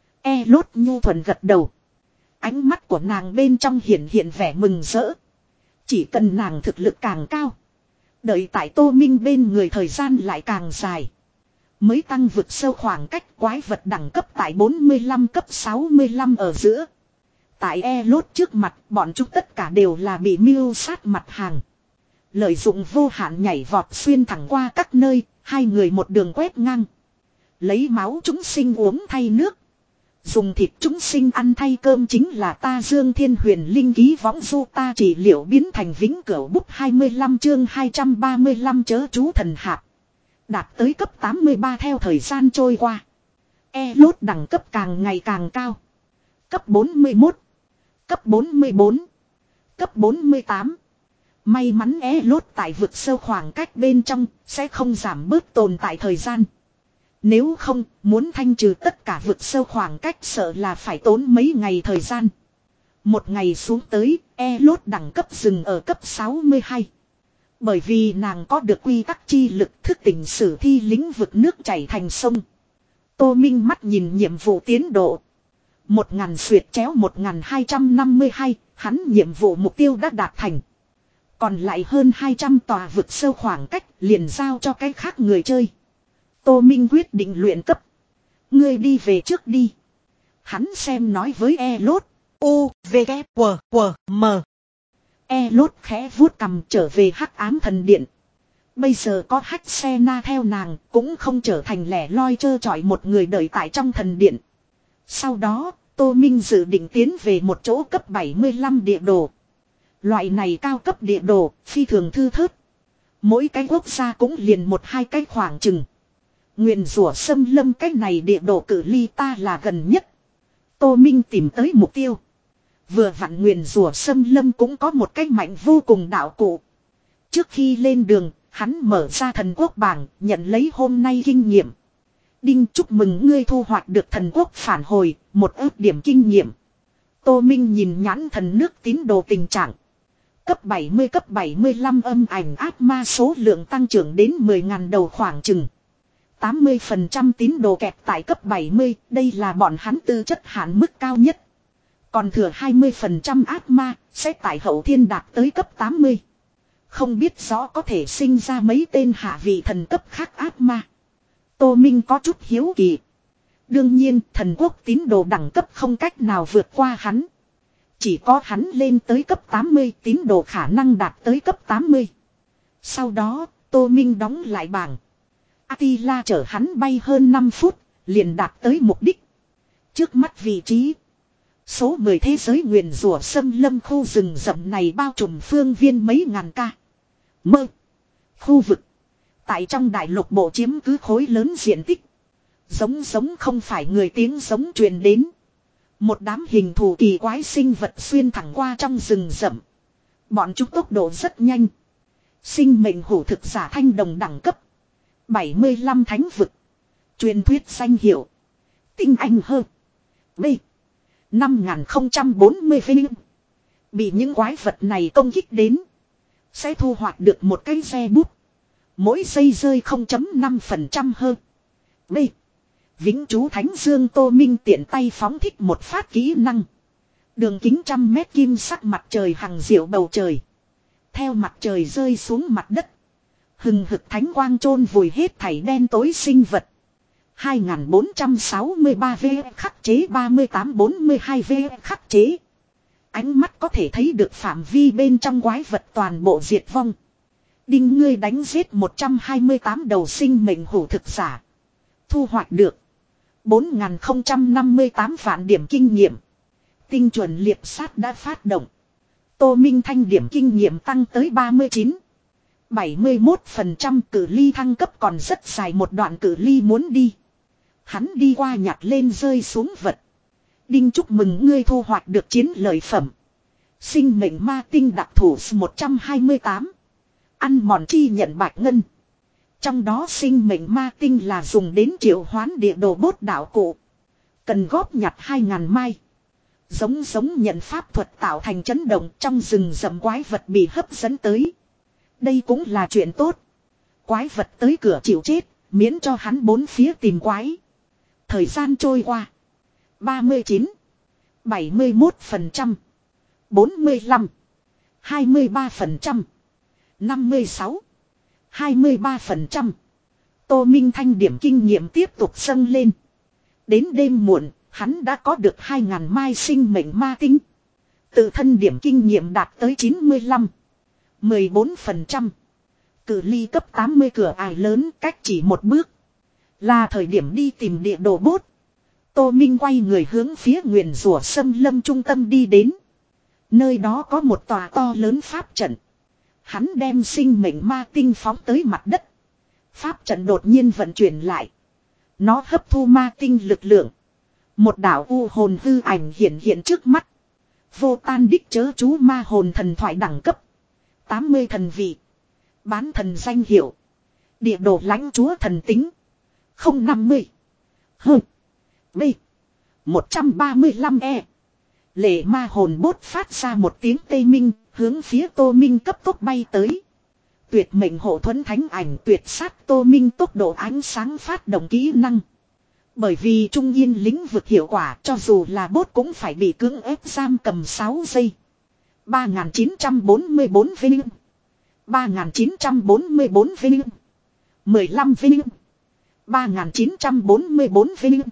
E lốt nhu thuận gật đầu. Ánh mắt của nàng bên trong hiện hiện vẻ mừng rỡ. Chỉ cần nàng thực lực càng cao. Đợi tại Tô Minh bên người thời gian lại càng dài. Mới tăng vực sâu khoảng cách quái vật đẳng cấp tại bốn mươi lăm cấp sáu mươi lăm ở giữa. Tại e lốt trước mặt bọn chúng tất cả đều là bị mưu sát mặt hàng. Lợi dụng vô hạn nhảy vọt xuyên thẳng qua các nơi, hai người một đường quét ngang. Lấy máu chúng sinh uống thay nước. Dùng thịt chúng sinh ăn thay cơm chính là ta Dương Thiên Huyền Linh ký võng du ta trị liệu biến thành vĩnh cửu bút hai mươi lăm chương hai trăm ba mươi lăm chớ chú thần hạp. Đạt tới cấp tám mươi ba theo thời gian trôi qua. E lốt đẳng cấp càng ngày càng cao. Cấp bốn mươi mốt. Cấp bốn mươi bốn. Cấp bốn mươi tám. May mắn E lốt tại vực sâu khoảng cách bên trong sẽ không giảm bớt tồn tại thời gian. Nếu không, muốn thanh trừ tất cả vực sâu khoảng cách sợ là phải tốn mấy ngày thời gian. Một ngày xuống tới, E lốt đẳng cấp dừng ở cấp sáu mươi hai. Bởi vì nàng có được quy tắc chi lực thức tỉnh sử thi lĩnh vực nước chảy thành sông. Tô Minh mắt nhìn nhiệm vụ tiến độ. Một ngàn xuyệt chéo một ngàn hai trăm năm mươi hai, hắn nhiệm vụ mục tiêu đã đạt thành. Còn lại hơn hai trăm tòa vực sâu khoảng cách liền giao cho cái khác người chơi. Tô Minh quyết định luyện cấp. Ngươi đi về trước đi. Hắn xem nói với E lốt. U, V, K, W, W, M. E lốt khẽ vuốt cầm trở về hắc ám thần điện. Bây giờ có hách xe na theo nàng cũng không trở thành lẻ loi trơ trọi một người đợi tại trong thần điện. Sau đó, Tô Minh dự định tiến về một chỗ cấp bảy mươi lăm địa đồ. Loại này cao cấp địa đồ, phi thường thư thớt. Mỗi cái quốc gia cũng liền một hai cái khoảng chừng. Nguyền rủa xâm lâm cái này địa đồ cử ly ta là gần nhất. Tô Minh tìm tới mục tiêu. Vừa vặn nguyền rủa xâm lâm cũng có một cái mạnh vô cùng đạo cụ. Trước khi lên đường, hắn mở ra thần quốc bảng, nhận lấy hôm nay kinh nghiệm. Đinh chúc mừng ngươi thu hoạch được thần quốc phản hồi, một ước điểm kinh nghiệm. Tô Minh nhìn nhãn thần nước tín đồ tình trạng. Cấp bảy mươi cấp bảy mươi lăm âm ảnh ác ma số lượng tăng trưởng đến mười nghìn đầu khoảng chừng. tám mươi phần trăm tín đồ kẹt tại cấp bảy mươi, đây là bọn hắn tư chất hạn mức cao nhất. Còn thừa hai mươi phần trăm ác ma, sẽ tại hậu thiên đạt tới cấp tám mươi. Không biết rõ có thể sinh ra mấy tên hạ vị thần cấp khác ác ma. Tô Minh có chút hiếu kỳ. Đương nhiên, thần quốc tín đồ đẳng cấp không cách nào vượt qua hắn. Chỉ có hắn lên tới cấp tám mươi, tín đồ khả năng đạt tới cấp tám mươi. Sau đó, Tô Minh đóng lại bảng. Attila chở hắn bay hơn năm phút, liền đạt tới mục đích. Trước mắt vị trí. Số mười thế giới nguyền rủa xâm lâm khu rừng rậm này bao trùm phương viên mấy ngàn ca. Mơ. Khu vực. Tại trong đại lục bộ chiếm cứ khối lớn diện tích. Giống giống không phải người tiếng giống truyền đến. Một đám hình thù kỳ quái sinh vật xuyên thẳng qua trong rừng rậm. Bọn chúng tốc độ rất nhanh. Sinh mệnh hủ thực giả thanh đồng đẳng cấp. bảy mươi lăm thánh vực. Truyền thuyết danh hiệu. Tinh anh hơn. B. năm nghìn không trăm bốn mươi vinh. Bị những quái vật này công kích đến. Sẽ thu hoạch được một cái xe bút. Mỗi giây rơi không phẩy năm phần trăm hơn. B. Vĩnh chú Thánh Dương Tô Minh tiện tay phóng thích một phát kỹ năng. Đường kính trăm mét kim sắc mặt trời hằng diệu bầu trời. Theo mặt trời rơi xuống mặt đất. Hừng hực thánh quang chôn vùi hết thảy đen tối sinh vật. hai nghìn bốn trăm sáu mươi ba V khắc chế ba mươi tám bốn mươi hai V khắc chế. Ánh mắt có thể thấy được phạm vi bên trong quái vật toàn bộ diệt vong. Đinh ngươi đánh giết một trăm hai mươi tám đầu sinh mệnh hủ thực giả. Thu hoạch được bốn nghìn không trăm năm mươi tám vạn điểm kinh nghiệm. Tinh chuẩn liệp sát đã phát động. Tô Minh Thanh điểm kinh nghiệm tăng tới ba mươi chín. bảy mươi mốt phần trăm cử ly thăng cấp còn rất dài một đoạn cử ly muốn đi. Hắn đi qua nhặt lên rơi xuống vật. Đinh chúc mừng ngươi thu hoạch được chiến lợi phẩm. Sinh mệnh ma tinh đặc thủ một trăm hai mươi tám. Ăn mòn chi nhận bạch ngân. Trong đó sinh mệnh ma tinh là dùng đến triệu hoán địa đồ bốt đạo cụ. Cần góp nhặt hai ngàn mai. Giống giống nhận pháp thuật tạo thành chấn động trong rừng rậm quái vật bị hấp dẫn tới. Đây cũng là chuyện tốt. Quái vật tới cửa chịu chết, miễn cho hắn bốn phía tìm quái. Thời gian trôi qua. ba mươi chín. bảy mươi mốt phần trăm. bốn mươi lăm. hai mươi ba phần trăm. năm mươi sáu. hai mươi ba phần trăm. Tô Minh Thanh điểm kinh nghiệm tiếp tục dâng lên. Đến đêm muộn, hắn đã có được hai ngàn mai sinh mệnh ma tinh. Tự thân điểm kinh nghiệm đạt tới chín mươi lăm. mười bốn phần trăm. Cự ly cấp tám mươi cửa ải lớn cách chỉ một bước. Là thời điểm đi tìm địa đồ bốt. Tô Minh quay người hướng phía nguyền rủa xâm lâm trung tâm đi đến. Nơi đó có một tòa to lớn pháp trận. Hắn đem sinh mệnh ma tinh phóng tới mặt đất. Pháp trận đột nhiên vận chuyển lại. Nó hấp thu ma tinh lực lượng. Một đạo u hồn hư ảnh hiện hiện trước mắt. Vô tan đích chớ chú ma hồn thần thoại đẳng cấp. tám mươi thần vị. Bán thần danh hiệu. Địa đồ lãnh chúa thần tính. không năm mươi. Hơ. B. một trăm ba mươi lăm E. Lệ ma hồn bốt phát ra một tiếng tê minh. Hướng phía Tô Minh cấp tốc bay tới. Tuyệt mệnh hộ thuẫn thánh ảnh tuyệt sát Tô Minh tốc độ ánh sáng phát động kỹ năng. Bởi vì trung yên lĩnh vực hiệu quả cho dù là bốt cũng phải bị cưỡng ép giam cầm sáu giây. ba nghìn chín trăm bốn mươi bốn vinh. ba nghìn chín trăm bốn mươi bốn vinh. mười lăm vinh. ba nghìn chín trăm bốn mươi bốn vinh.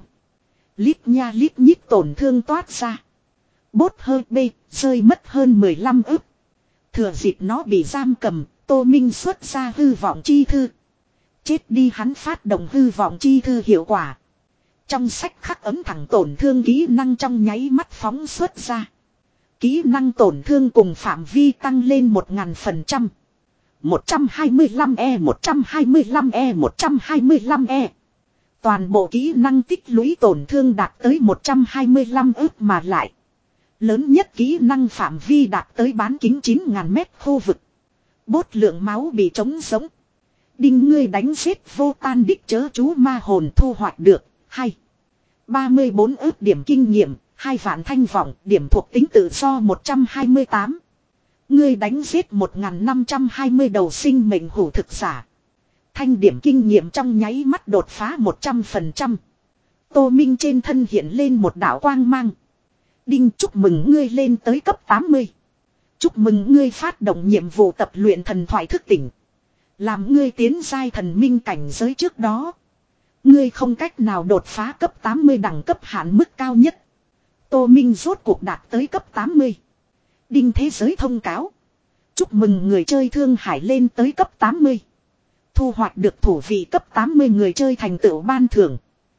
Lít nha lít nhít tổn thương toát ra. Bốt hơi bê, rơi mất hơn mười lăm ức. Thừa dịp nó bị giam cầm, Tô Minh xuất ra hư vọng chi thư. Chết đi hắn phát động hư vọng chi thư hiệu quả. Trong sách khắc ấm thẳng tổn thương kỹ năng trong nháy mắt phóng xuất ra. Kỹ năng tổn thương cùng phạm vi tăng lên một ngàn phần trăm. một trăm hai mươi lăm E, một trăm hai mươi lăm E, một trăm hai mươi lăm E. Toàn bộ kỹ năng tích lũy tổn thương đạt tới một trăm hai mươi lăm ức mà lại. Lớn nhất kỹ năng phạm vi đạt tới bán kính chín nghìn mét khu vực. Bốt lượng máu bị trống giống. Đinh ngươi đánh giết vô tan đích chớ chú ma hồn thu hoạch được. Hay. ba mươi bốn ước điểm kinh nghiệm. Hai vạn thanh vọng điểm thuộc tính tự do một trăm hai mươi tám. Ngươi đánh giết một nghìn năm trăm hai mươi đầu sinh mệnh hủ thực giả. Thanh điểm kinh nghiệm trong nháy mắt đột phá một trăm phần trăm. Tô Minh trên thân hiện lên một đạo quang mang. Đinh chúc mừng ngươi lên tới cấp tám mươi. Chúc mừng ngươi phát động nhiệm vụ tập luyện thần thoại thức tỉnh. Làm ngươi tiến giai thần minh cảnh giới trước đó. Ngươi không cách nào đột phá cấp tám mươi đẳng cấp hạn mức cao nhất. Tô Minh rốt cuộc đạt tới cấp tám mươi. Đinh thế giới thông cáo. Chúc mừng người chơi Thương Hải lên tới cấp tám mươi. Thu hoạch được thủ vị cấp tám mươi người chơi thành tựu ban thưởng.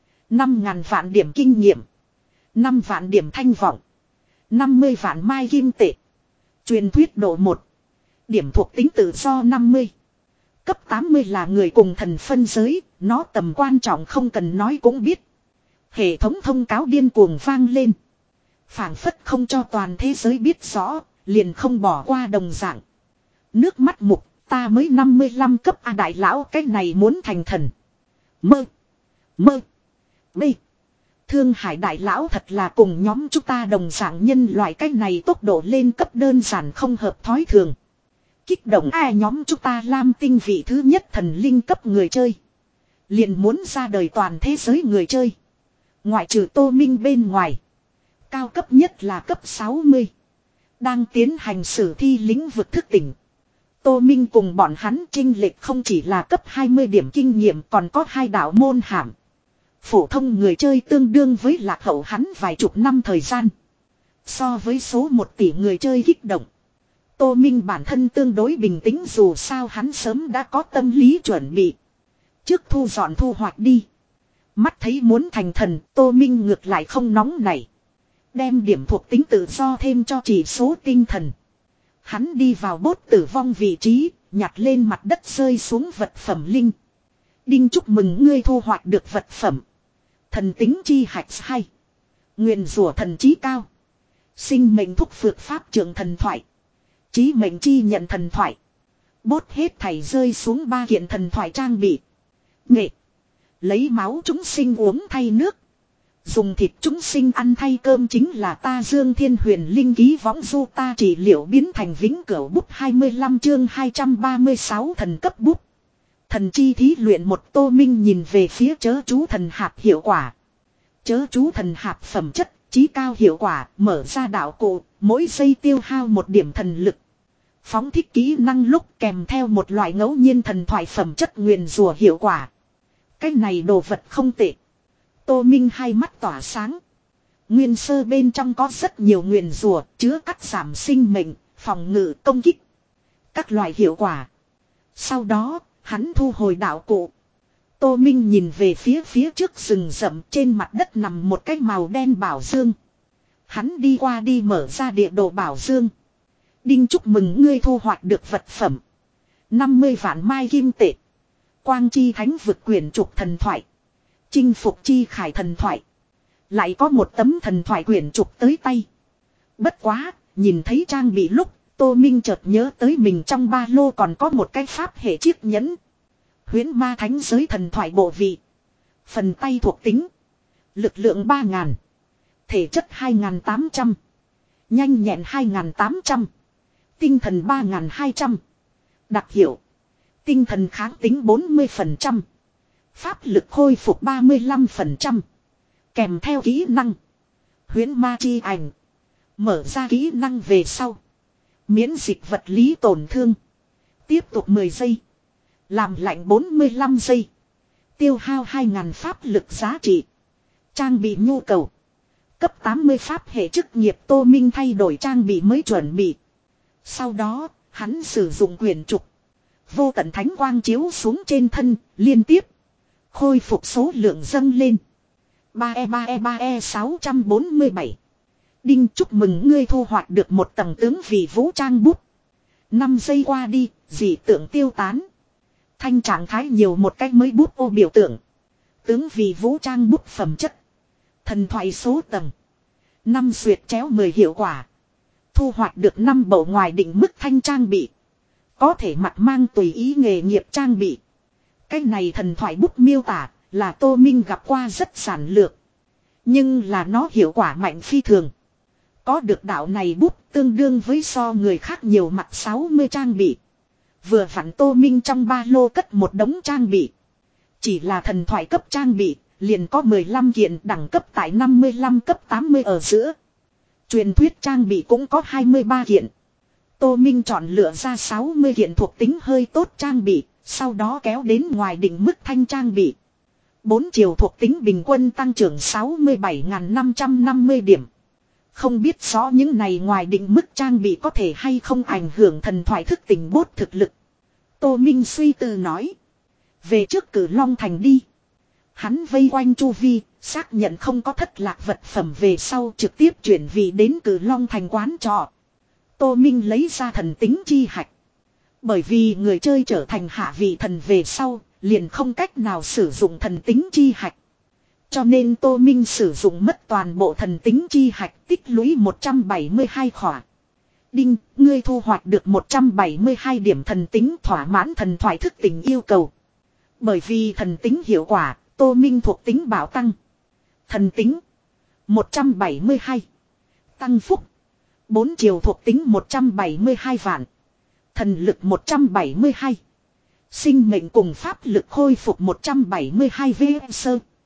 năm nghìn vạn điểm kinh nghiệm. năm vạn điểm thanh vọng. năm mươi vạn mai kim tệ. Truyền thuyết độ một. Điểm thuộc tính tự do năm mươi. Cấp tám mươi là người cùng thần phân giới, nó tầm quan trọng không cần nói cũng biết. Hệ thống thông cáo điên cuồng vang lên. Phảng phất không cho toàn thế giới biết rõ, liền không bỏ qua đồng dạng. Nước mắt mục, ta mới năm mươi lăm cấp A đại lão cái này muốn thành thần. Mơ. Mơ. B. Thương Hải đại lão thật là cùng nhóm chúng ta đồng dạng nhân loại cái này tốc độ lên cấp đơn giản không hợp thói thường. Kích động ai nhóm chúng ta Lam Tinh vị thứ nhất thần linh cấp người chơi. Liền muốn ra đời toàn thế giới người chơi. Ngoại trừ Tô Minh bên ngoài. Cao cấp nhất là cấp sáu mươi. Đang tiến hành sử thi lĩnh vực thức tỉnh. Tô Minh cùng bọn hắn chênh lệch không chỉ là cấp hai mươi điểm kinh nghiệm còn có hai đạo môn hàm. Phổ thông người chơi tương đương với lạc hậu hắn vài chục năm thời gian. So với số một tỷ người chơi kích động. Tô Minh bản thân tương đối bình tĩnh dù sao hắn sớm đã có tâm lý chuẩn bị. Trước thu dọn thu hoạch đi. Mắt thấy muốn thành thần, Tô Minh ngược lại không nóng nảy. Đem điểm thuộc tính tự do thêm cho chỉ số tinh thần. Hắn đi vào bốt tử vong vị trí, nhặt lên mặt đất rơi xuống vật phẩm linh. Đinh chúc mừng ngươi thu hoạch được vật phẩm. Thần tính chi hạch hai. Nguyền rủa thần trí cao. Sinh mệnh thúc phược pháp trưởng thần thoại. Chí mệnh chi nhận thần thoại. Bốt hết thảy rơi xuống ba kiện thần thoại trang bị. Nghệ. Lấy máu chúng sinh uống thay nước. Dùng thịt chúng sinh ăn thay cơm chính là ta Dương Thiên Huyền Linh ký võng du ta trị liệu biến thành vĩnh cửu bút hai mươi lăm chương hai trăm ba mươi sáu thần cấp bút. Thần chi thí luyện một Tô Minh nhìn về phía chớ chú thần hạp hiệu quả. Chớ chú thần hạp phẩm chất, trí cao hiệu quả, mở ra đạo cụ, mỗi giây tiêu hao một điểm thần lực. Phóng thích kỹ năng lúc kèm theo một loại ngẫu nhiên thần thoại phẩm chất nguyền rủa hiệu quả. Cái này đồ vật không tệ. Tô Minh hai mắt tỏa sáng. Nguyên sơ bên trong có rất nhiều nguyền rủa chứa cắt giảm sinh mệnh, phòng ngự công kích. Các loại hiệu quả. Sau đó, hắn thu hồi đạo cụ. Tô Minh nhìn về phía phía trước rừng rậm, trên mặt đất nằm một cái màu đen bảo dương. Hắn đi qua đi mở ra địa đồ bảo dương. Đinh, chúc mừng ngươi thu hoạch được vật phẩm. năm mươi vạn mai kim tệ. Quang chi thánh vực quyển trục thần thoại. Chinh phục chi khải thần thoại. Lại có một tấm thần thoại quyển trục tới tay. Bất quá, nhìn thấy trang bị lúc, Tô Minh chợt nhớ tới mình trong ba lô còn có một cái pháp hệ chiếc nhẫn. Huyễn ma thánh giới thần thoại bộ vị. Phần tay thuộc tính. Lực lượng ba ngàn. Thể chất hai ngàn tám trăm. Nhanh nhẹn hai ngàn tám trăm. Tinh thần ba ngàn hai trăm. Đặc hiệu. Tinh thần kháng tính bốn mươi phần trăm. Pháp lực khôi phục ba mươi lăm phần trăm. Kèm theo kỹ năng. Huyễn ma chi ảnh. Mở ra kỹ năng về sau. Miễn dịch vật lý tổn thương. Tiếp tục mười giây. Làm lạnh bốn mươi lăm giây. Tiêu hao hai ngàn pháp lực giá trị. Trang bị nhu cầu. Cấp tám mươi pháp hệ chức nghiệp Tô Minh thay đổi trang bị mới chuẩn bị. Sau đó, hắn sử dụng quyền trục. Vô tận thánh quang chiếu xuống trên thân, liên tiếp. Khôi phục số lượng dâng lên. ba e ba e ba e sáu trăm bốn mươi bảy. Đinh, chúc mừng ngươi thu hoạch được một tầng tướng vị vũ trang bút. năm giây qua đi, dị tượng tiêu tán. Thanh trạng thái nhiều một cách mới bút ô biểu tượng. Tướng vị vũ trang bút phẩm chất. Thần thoại số tầng. năm xuyệt chéo mười hiệu quả. Thu hoạch được năm bộ ngoài định mức thanh trang bị. Có thể mặc mang tùy ý nghề nghiệp trang bị. Cái này thần thoại bút miêu tả là Tô Minh gặp qua rất giản lược. Nhưng là nó hiệu quả mạnh phi thường. Có được đạo này bút tương đương với so người khác nhiều mặt sáu mươi trang bị. Vừa vặn Tô Minh trong ba lô cất một đống trang bị. Chỉ là thần thoại cấp trang bị, liền có mười lăm kiện đẳng cấp tại năm mươi lăm cấp tám mươi ở giữa. Truyền thuyết trang bị cũng có hai mươi ba kiện. Tô Minh chọn lựa ra sáu mươi kiện thuộc tính hơi tốt trang bị, sau đó kéo đến ngoài định mức thanh trang bị. Bốn chiều thuộc tính bình quân tăng trưởng sáu mươi bảy nghìn năm trăm năm mươi điểm. Không biết rõ những này ngoài định mức trang bị có thể hay không ảnh hưởng thần thoại thức tỉnh bốt thực lực. Tô Minh suy tư nói. Về trước Cử Long Thành đi. Hắn vây quanh chu vi, xác nhận không có thất lạc vật phẩm về sau trực tiếp chuyển vị đến Cử Long Thành quán trọ. Tô Minh lấy ra thần tính chi hạch. Bởi vì người chơi trở thành hạ vị thần về sau, liền không cách nào sử dụng thần tính chi hạch. Cho nên Tô Minh sử dụng mất toàn bộ thần tính chi hạch tích lũy một trăm bảy mươi hai khỏa. Đinh, ngươi thu hoạch được một trăm bảy mươi hai điểm thần tính thỏa mãn thần thoại thức tỉnh yêu cầu. Bởi vì thần tính hiệu quả, Tô Minh thuộc tính bảo tăng. Thần tính một trăm bảy mươi hai. Tăng phúc bốn chiều thuộc tính một trăm bảy mươi hai vạn. Thần lực một trăm bảy mươi hai. Sinh mệnh cùng pháp lực khôi phục một trăm bảy mươi hai vs.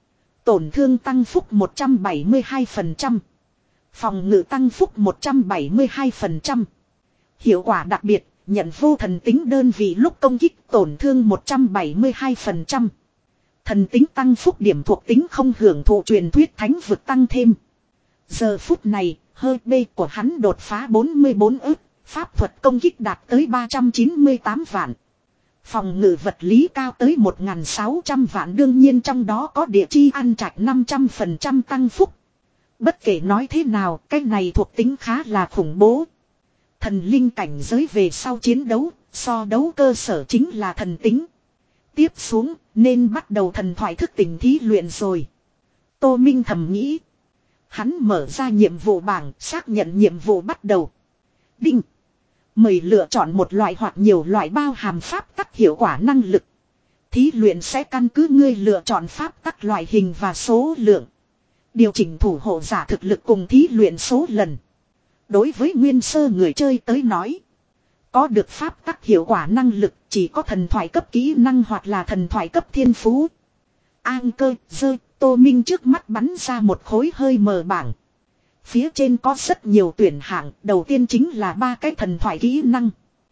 Tổn thương tăng phúc một trăm bảy mươi hai phần trăm. Phòng ngự tăng phúc một trăm bảy mươi hai phần trăm. Hiệu quả đặc biệt, nhận vô thần tính đơn vị lúc công kích tổn thương một trăm bảy mươi hai phần trăm. Thần tính tăng phúc điểm thuộc tính không hưởng thụ truyền thuyết thánh vực tăng thêm. Giờ phút này, hơi bê của hắn đột phá bốn mươi bốn ức, pháp thuật công kích đạt tới ba trăm chín mươi tám vạn. Phòng ngự vật lý cao tới một nghìn sáu trăm vạn, đương nhiên trong đó có địa chi ăn trạch năm trăm phần trăm tăng phúc. Bất kể nói thế nào, cái này thuộc tính khá là khủng bố. Thần linh cảnh giới về sau chiến đấu, so đấu cơ sở chính là thần tính. Tiếp xuống, nên bắt đầu thần thoại thức tỉnh thí luyện rồi. Tô Minh thầm nghĩ. Hắn mở ra nhiệm vụ bảng, xác nhận nhiệm vụ bắt đầu. Đinh. Mời lựa chọn một loại hoặc nhiều loại bao hàm pháp tắc hiệu quả năng lực. Thí luyện sẽ căn cứ ngươi lựa chọn pháp tắc loại hình và số lượng. Điều chỉnh thủ hộ giả thực lực cùng thí luyện số lần. Đối với nguyên sơ người chơi tới nói. Có được pháp tắc hiệu quả năng lực chỉ có thần thoại cấp kỹ năng hoặc là thần thoại cấp thiên phú. An cơ, dơ, Tô Minh trước mắt bắn ra một khối hơi mờ bảng. Phía trên có rất nhiều tuyển hạng, đầu tiên chính là ba cái thần thoại kỹ năng.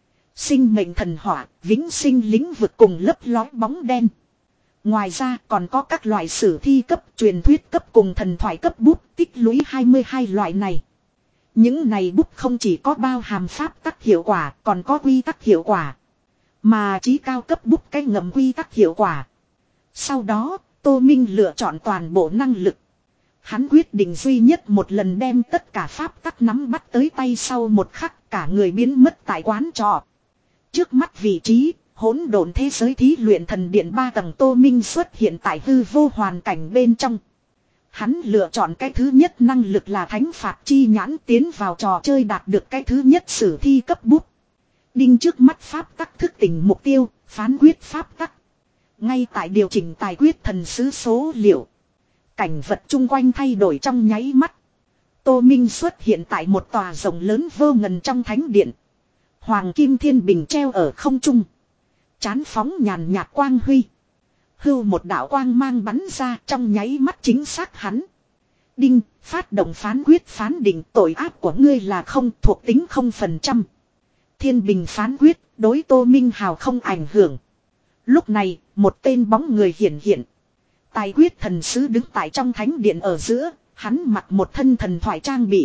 Sinh mệnh thần hỏa, vĩnh sinh lĩnh vực cùng lấp lói bóng đen. Ngoài ra còn có các loại sử thi cấp, truyền thuyết cấp cùng thần thoại cấp bút tích lũy hai mươi hai loại này. Những này bút không chỉ có bao hàm pháp tắc hiệu quả, còn có quy tắc hiệu quả. Mà chí cao cấp bút cái ngầm quy tắc hiệu quả. Sau đó, Tô Minh lựa chọn toàn bộ năng lực. Hắn quyết định duy nhất một lần đem tất cả pháp tắc nắm bắt tới tay sau một khắc cả người biến mất tại quán trọ. Trước mắt vị trí, hỗn độn thế giới thí luyện thần điện ba tầng Tô Minh xuất hiện tại hư vô hoàn cảnh bên trong. Hắn lựa chọn cái thứ nhất năng lực là thánh phạt chi nhãn tiến vào trò chơi đạt được cái thứ nhất sử thi cấp bút. Đinh trước mắt pháp tắc thức tỉnh mục tiêu, phán quyết pháp tắc. Ngay tại điều chỉnh tài quyết thần sứ số liệu. Cảnh vật chung quanh thay đổi trong nháy mắt. Tô Minh xuất hiện tại một tòa rộng lớn vô ngần trong thánh điện. Hoàng kim thiên bình treo ở không trung. Chán phóng nhàn nhạt quang huy. Hưu một đạo quang mang bắn ra trong nháy mắt chính xác hắn. Đinh, phát động phán quyết phán định tội ác của ngươi là không thuộc tính không phần trăm. Thiên bình phán quyết, đối Tô Minh hào không ảnh hưởng. Lúc này, một tên bóng người hiện hiện. Tài quyết thần sứ đứng tại trong thánh điện ở giữa, hắn mặc một thân thần thoại trang bị.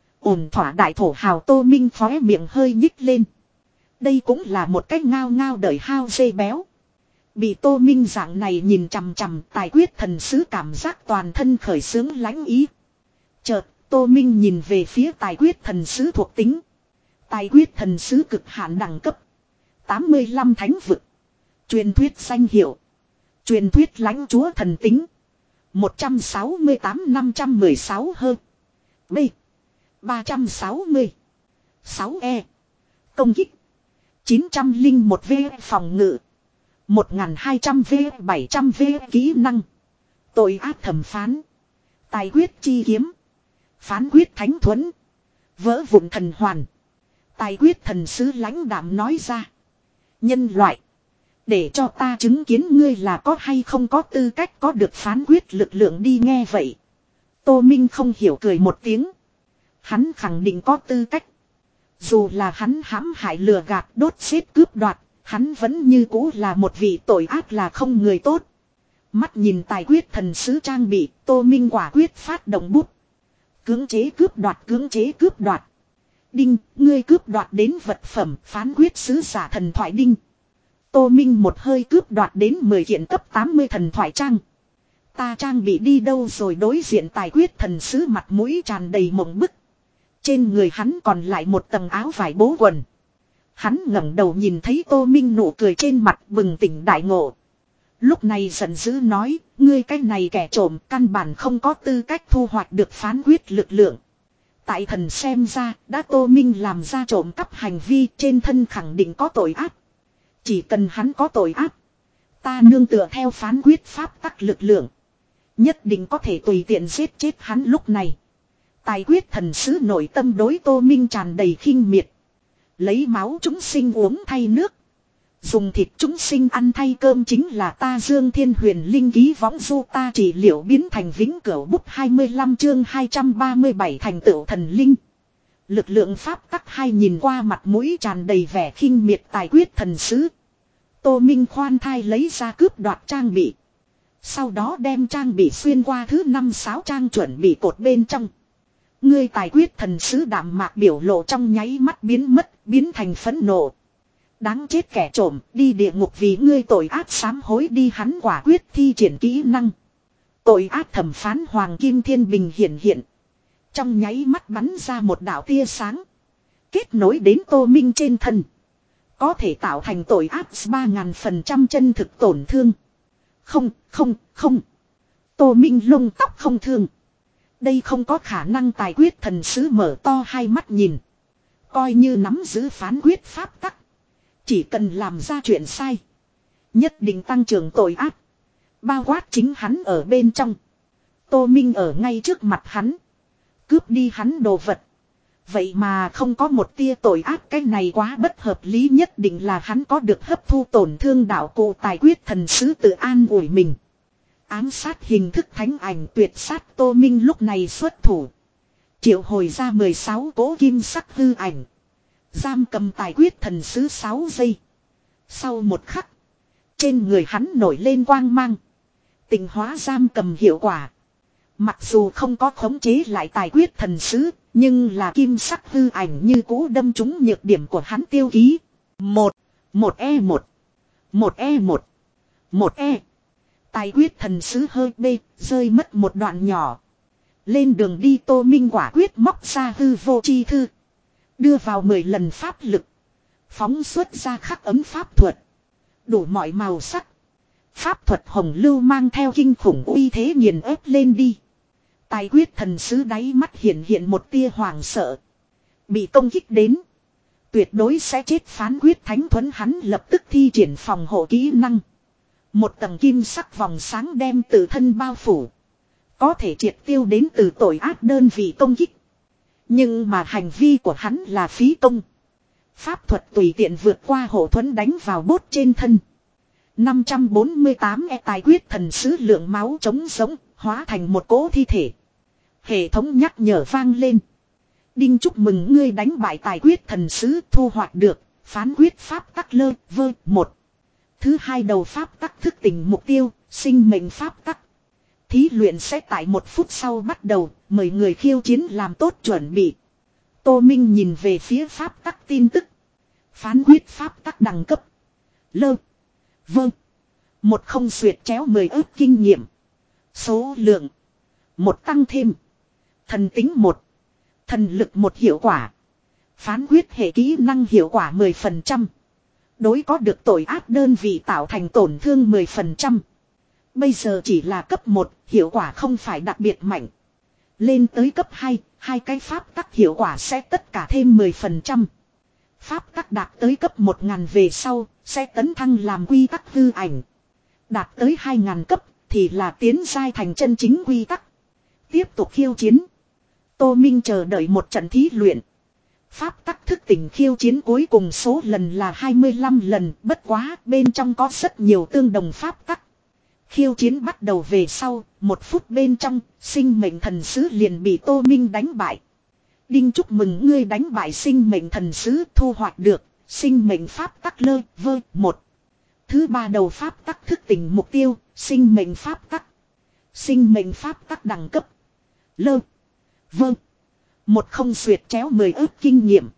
Ổn thỏa đại thổ hào Tô Minh khóe miệng hơi nhích lên. Đây cũng là một cách ngao ngao đời hao dê béo. Bị Tô Minh dạng này nhìn chằm chằm tài quyết thần sứ cảm giác toàn thân khởi xướng lãnh ý. Chợt, Tô Minh nhìn về phía tài quyết thần sứ thuộc tính. Tài quyết thần sứ cực hạn đẳng cấp. tám mươi lăm thánh vực. Truyền thuyết danh hiệu. Truyền thuyết lãnh chúa thần tính. một trăm sáu mươi tám năm trăm mười sáu hơ. B. ba trăm sáu mươi. sáu E. Công kích. chín trăm lẻ một V phòng ngự. một nghìn hai trăm V bảy trăm V kỹ năng. Tội ác thẩm phán. Tài quyết chi kiếm. Phán quyết thánh thuẫn. Vỡ vụn thần hoàn. Tài quyết thần sứ lãnh đạm nói ra. Nhân loại. Để cho ta chứng kiến ngươi là có hay không có tư cách có được phán quyết lực lượng đi nghe vậy. Tô Minh không hiểu cười một tiếng. Hắn khẳng định có tư cách. Dù là hắn hãm hại lừa gạt đốt xếp cướp đoạt. Hắn vẫn như cũ là một vị tội ác là không người tốt. Mắt nhìn tài quyết thần sứ trang bị, Tô Minh quả quyết phát động bút. Cưỡng chế cướp đoạt, cưỡng chế cướp đoạt. Đinh, ngươi cướp đoạt đến vật phẩm phán quyết sứ giả thần thoại đinh. Tô Minh một hơi cướp đoạt đến mười kiện cấp tám mươi thần thoại trang. Ta trang bị đi đâu rồi đối diện tài quyết thần sứ mặt mũi tràn đầy mộng bức. Trên người hắn còn lại một tầng áo vải bố quần. Hắn ngẩng đầu nhìn thấy Tô Minh nụ cười trên mặt bừng tỉnh đại ngộ. Lúc này giận dữ nói, ngươi cái này kẻ trộm căn bản không có tư cách thu hoạch được phán quyết lực lượng. Tại thần xem ra, đã Tô Minh làm ra trộm cắp hành vi trên thân khẳng định có tội ác. Chỉ cần hắn có tội ác, ta nương tựa theo phán quyết pháp tắc lực lượng. Nhất định có thể tùy tiện giết chết hắn lúc này. Tài quyết thần sứ nội tâm đối Tô Minh tràn đầy khinh miệt. Lấy máu chúng sinh uống thay nước. Dùng thịt chúng sinh ăn thay cơm chính là ta Dương Thiên Huyền Linh ký võng du ta chỉ liệu biến thành vĩnh cửu bút hai mươi lăm chương hai trăm ba mươi bảy thành tựu thần linh. Lực lượng pháp tắc hai nhìn qua mặt mũi tràn đầy vẻ khinh miệt tài quyết thần sứ. Tô Minh khoan thai lấy ra cướp đoạt trang bị. Sau đó đem trang bị xuyên qua thứ năm sáu trang chuẩn bị cột bên trong. Ngươi tài quyết thần sứ đạm mạc biểu lộ trong nháy mắt biến mất, biến thành phẫn nộ. Đáng chết kẻ trộm, đi địa ngục vì ngươi tội ác sám hối đi hắn quả quyết thi triển kỹ năng. Tội ác thẩm phán Hoàng Kim Thiên Bình hiện hiện. Trong nháy mắt bắn ra một đạo tia sáng. Kết nối đến Tô Minh trên thân. Có thể tạo thành tội ác ba nghìn phần trăm chân thực tổn thương. Không, không, không. Tô Minh lông tóc không thương. Đây không có khả năng tài quyết thần sứ mở to hai mắt nhìn. Coi như nắm giữ phán quyết pháp tắc. Chỉ cần làm ra chuyện sai. Nhất định tăng trưởng tội ác. Bao quát chính hắn ở bên trong. Tô Minh ở ngay trước mặt hắn. Cướp đi hắn đồ vật. Vậy mà không có một tia tội ác, cái này quá bất hợp lý, nhất định là hắn có được hấp thu tổn thương đạo cụ tài quyết thần sứ tự an ủi mình. Ám sát hình thức thánh ảnh tuyệt sát Tô Minh lúc này xuất thủ. Triệu hồi ra mười sáu cỗ kim sắc hư ảnh. Giam cầm tài quyết thần sứ sáu giây. Sau một khắc. Trên người hắn nổi lên quang mang. Tình hóa giam cầm hiệu quả. Mặc dù không có khống chế lại tài quyết thần sứ. Nhưng là kim sắc hư ảnh như cũ đâm trúng nhược điểm của hắn tiêu ký. Một. Một E một. Một E một. Một E. Tài quyết thần sứ hơi bê, rơi mất một đoạn nhỏ. Lên đường đi Tô Minh quả quyết móc ra hư vô chi thư. Đưa vào mười lần pháp lực. Phóng xuất ra khắc ấm pháp thuật. Đủ mọi màu sắc. Pháp thuật hồng lưu mang theo kinh khủng uy thế nghiền ép lên đi. Tài quyết thần sứ đáy mắt hiện hiện một tia hoàng sợ. Bị công kích đến. Tuyệt đối sẽ chết phán quyết thánh thuẫn hắn lập tức thi triển phòng hộ kỹ năng. Một tầng kim sắc vòng sáng đem tự thân bao phủ. Có thể triệt tiêu đến từ tội ác đơn vị công kích. Nhưng mà hành vi của hắn là phí công. Pháp thuật tùy tiện vượt qua hộ thuẫn đánh vào bốt trên thân. năm trăm bốn mươi tám e tài quyết thần sứ lượng máu trống sống, hóa thành một cỗ thi thể. Hệ thống nhắc nhở vang lên. Đinh chúc mừng ngươi đánh bại tài quyết thần sứ thu hoạch được, phán quyết pháp tắc lơ vơ một. Thứ hai đầu pháp tắc thức tỉnh mục tiêu, sinh mệnh pháp tắc. Thí luyện sẽ tại một phút sau bắt đầu, mời người khiêu chiến làm tốt chuẩn bị. Tô Minh nhìn về phía pháp tắc tin tức. Phán quyết pháp tắc đẳng cấp. Lơ. Vâng. Một không xuyệt chéo mười ước kinh nghiệm. Số lượng. Một tăng thêm. Thần tính một. Thần lực một hiệu quả. Phán quyết hệ kỹ năng hiệu quả mười phần trăm. Đối có được tội ác đơn vị tạo thành tổn thương mười phần trăm. Bây giờ chỉ là cấp một, hiệu quả không phải đặc biệt mạnh. Lên tới cấp hai, hai cái pháp tắc hiệu quả sẽ tất cả thêm mười phần trăm. Pháp tắc đạt tới cấp một nghìn về sau, sẽ tấn thăng làm quy tắc hư ảnh. Đạt tới hai nghìn cấp, thì là tiến giai thành chân chính quy tắc. Tiếp tục khiêu chiến. Tô Minh chờ đợi một trận thí luyện. Pháp tắc thức tỉnh khiêu chiến cuối cùng số lần là hai mươi lăm lần, bất quá bên trong có rất nhiều tương đồng pháp tắc. Khiêu chiến bắt đầu về sau, một phút bên trong, sinh mệnh thần sứ liền bị Tô Minh đánh bại. Đinh chúc mừng ngươi đánh bại sinh mệnh thần sứ thu hoạch được, sinh mệnh pháp tắc lơ vơ một. Thứ ba đầu pháp tắc thức tỉnh mục tiêu, sinh mệnh pháp tắc. Sinh mệnh pháp tắc đẳng cấp. Lơ. Vâng. Một không xuyệt chéo mười ước kinh nghiệm.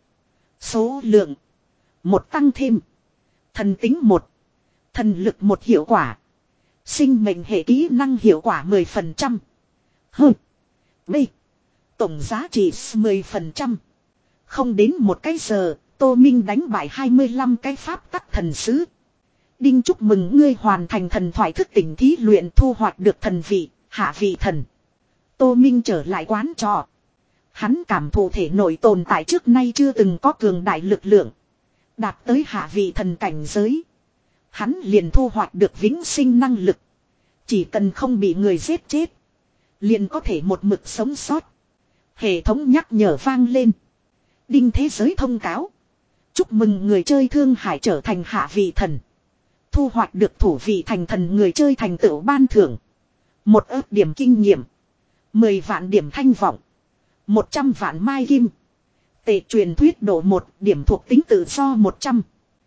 Số lượng. Một tăng thêm. Thần tính một. Thần lực một hiệu quả. Sinh mệnh hệ kỹ năng hiệu quả mười phần trăm. Hơn. B. Tổng giá trị mười phần trăm. Không đến một cái giờ, Tô Minh đánh bại hai mươi lăm cái pháp tắc thần sứ. Đinh chúc mừng ngươi hoàn thành thần thoại thức tỉnh thí luyện thu hoạch được thần vị, hạ vị thần. Tô Minh trở lại quán trọ. Hắn cảm thụ thể nội tồn tại trước nay chưa từng có cường đại lực lượng. Đạt tới hạ vị thần cảnh giới. Hắn liền thu hoạch được vĩnh sinh năng lực. Chỉ cần không bị người giết chết. Liền có thể một mực sống sót. Hệ thống nhắc nhở vang lên. Đinh thế giới thông cáo. Chúc mừng người chơi Thương Hải trở thành hạ vị thần. Thu hoạch được thủ vị thành thần người chơi thành tựu ban thưởng. Một ước điểm kinh nghiệm. Mười vạn điểm thanh vọng. Một trăm vạn mai kim. Tệ truyền thuyết độ một điểm thuộc tính tự do một trăm.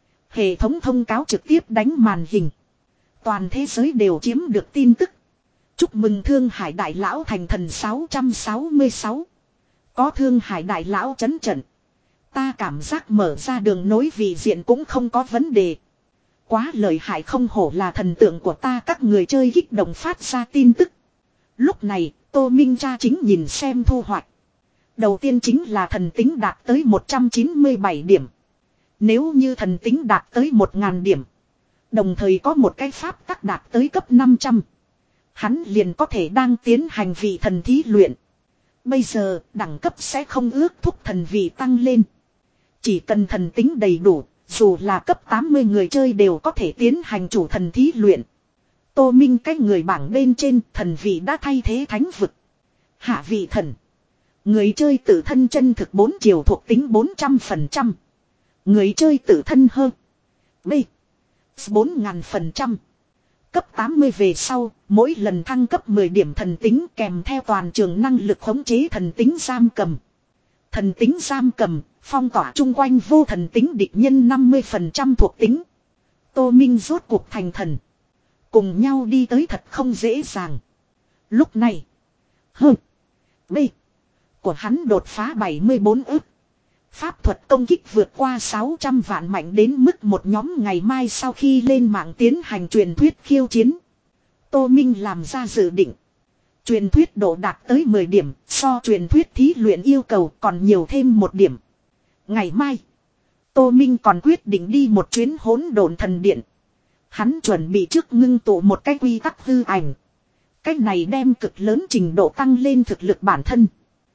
Hệ thống thông cáo trực tiếp đánh màn hình. Toàn thế giới đều chiếm được tin tức. Chúc mừng Thương Hải Đại Lão thành thần sáu trăm sáu mươi sáu. Có Thương Hải Đại Lão chấn trận. Ta cảm giác mở ra đường nối vị diện cũng không có vấn đề. Quá lợi hại không hổ là thần tượng của ta, các người chơi kích động phát ra tin tức. Lúc này, Tô Minh cha chính nhìn xem thu hoạch. Đầu tiên chính là thần tính đạt tới một trăm chín mươi bảy điểm. Nếu như thần tính đạt tới một nghìn điểm. Đồng thời có một cái pháp tắc đạt tới cấp năm trăm. Hắn liền có thể đang tiến hành vị thần thí luyện. Bây giờ đẳng cấp sẽ không ước thúc thần vị tăng lên. Chỉ cần thần tính đầy đủ, dù là cấp tám mươi người chơi đều có thể tiến hành chủ thần thí luyện. Tô Minh cái người bảng bên trên thần vị đã thay thế thánh vực. Hạ vị thần. Người chơi tự thân chân thực bốn chiều thuộc tính bốn trăm phần trăm. Người chơi tự thân hơn. B. bốn nghìn phần trăm. Cấp tám mươi về sau, mỗi lần thăng cấp mười điểm thần tính kèm theo toàn trường năng lực khống chế thần tính giam cầm. Thần tính giam cầm, phong tỏa chung quanh vô thần tính địch nhân năm mươi phần trăm thuộc tính. Tô Minh rốt cuộc thành thần. Cùng nhau đi tới thật không dễ dàng. Lúc này, hơn, B, của hắn đột phá bảy mươi bốn ức. Pháp thuật công kích vượt qua sáu trăm vạn mạnh đến mức một nhóm ngày mai sau khi lên mạng tiến hành truyền thuyết khiêu chiến. Tô Minh làm ra dự định. Truyền thuyết độ đạt tới mười điểm, so truyền thuyết thí luyện yêu cầu còn nhiều thêm một điểm. Ngày mai, Tô Minh còn quyết định đi một chuyến hỗn độn thần điện. Hắn chuẩn bị trước ngưng tụ một cái quy tắc hư ảnh. Cách này đem cực lớn trình độ tăng lên thực lực bản thân.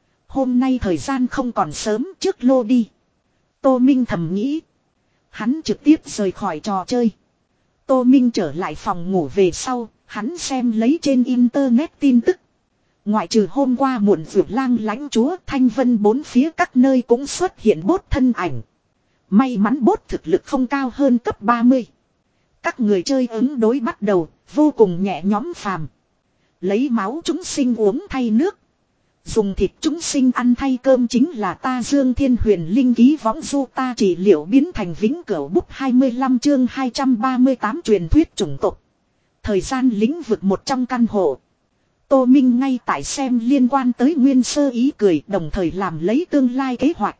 Hôm nay thời gian không còn sớm, trước lô đi. Tô Minh thầm nghĩ. Hắn trực tiếp rời khỏi trò chơi. Tô Minh trở lại phòng ngủ về sau, hắn xem lấy trên internet tin tức. Ngoại trừ hôm qua muộn vượt lang lãnh chúa, Thanh Vân bốn phía các nơi cũng xuất hiện bốt thân ảnh. May mắn bốt thực lực không cao hơn cấp ba mươi. Các người chơi ứng đối bắt đầu, vô cùng nhẹ nhõm phàm. Lấy máu chúng sinh uống thay nước. Dùng thịt chúng sinh ăn thay cơm chính là ta Dương Thiên Huyền Linh ký võng du ta trị liệu biến thành vĩnh cửu bút hai mươi lăm chương hai trăm ba mươi tám truyền thuyết chủng tộc. Thời gian lĩnh vực một trong căn hộ. Tô Minh ngay tại xem liên quan tới nguyên sơ ý cười đồng thời làm lấy tương lai kế hoạch.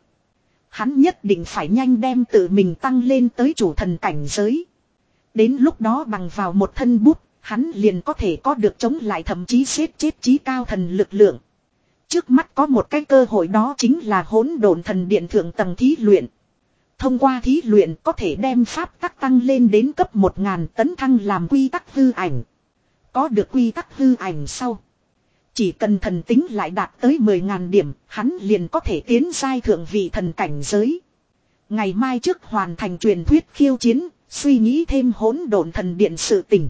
Hắn nhất định phải nhanh đem tự mình tăng lên tới chủ thần cảnh giới. Đến lúc đó bằng vào một thân bút, hắn liền có thể có được chống lại thậm chí xếp chết chí cao thần lực lượng. Trước mắt có một cái cơ hội đó chính là hỗn độn thần điện thượng tầng thí luyện. Thông qua thí luyện có thể đem pháp tắc tăng lên đến cấp một nghìn tấn thăng làm quy tắc hư ảnh. Có được quy tắc hư ảnh sau. Chỉ cần thần tính lại đạt tới mười nghìn điểm, hắn liền có thể tiến giai thượng vị thần cảnh giới. Ngày mai trước hoàn thành truyền thuyết khiêu chiến, suy nghĩ thêm hỗn độn thần điện sự tình.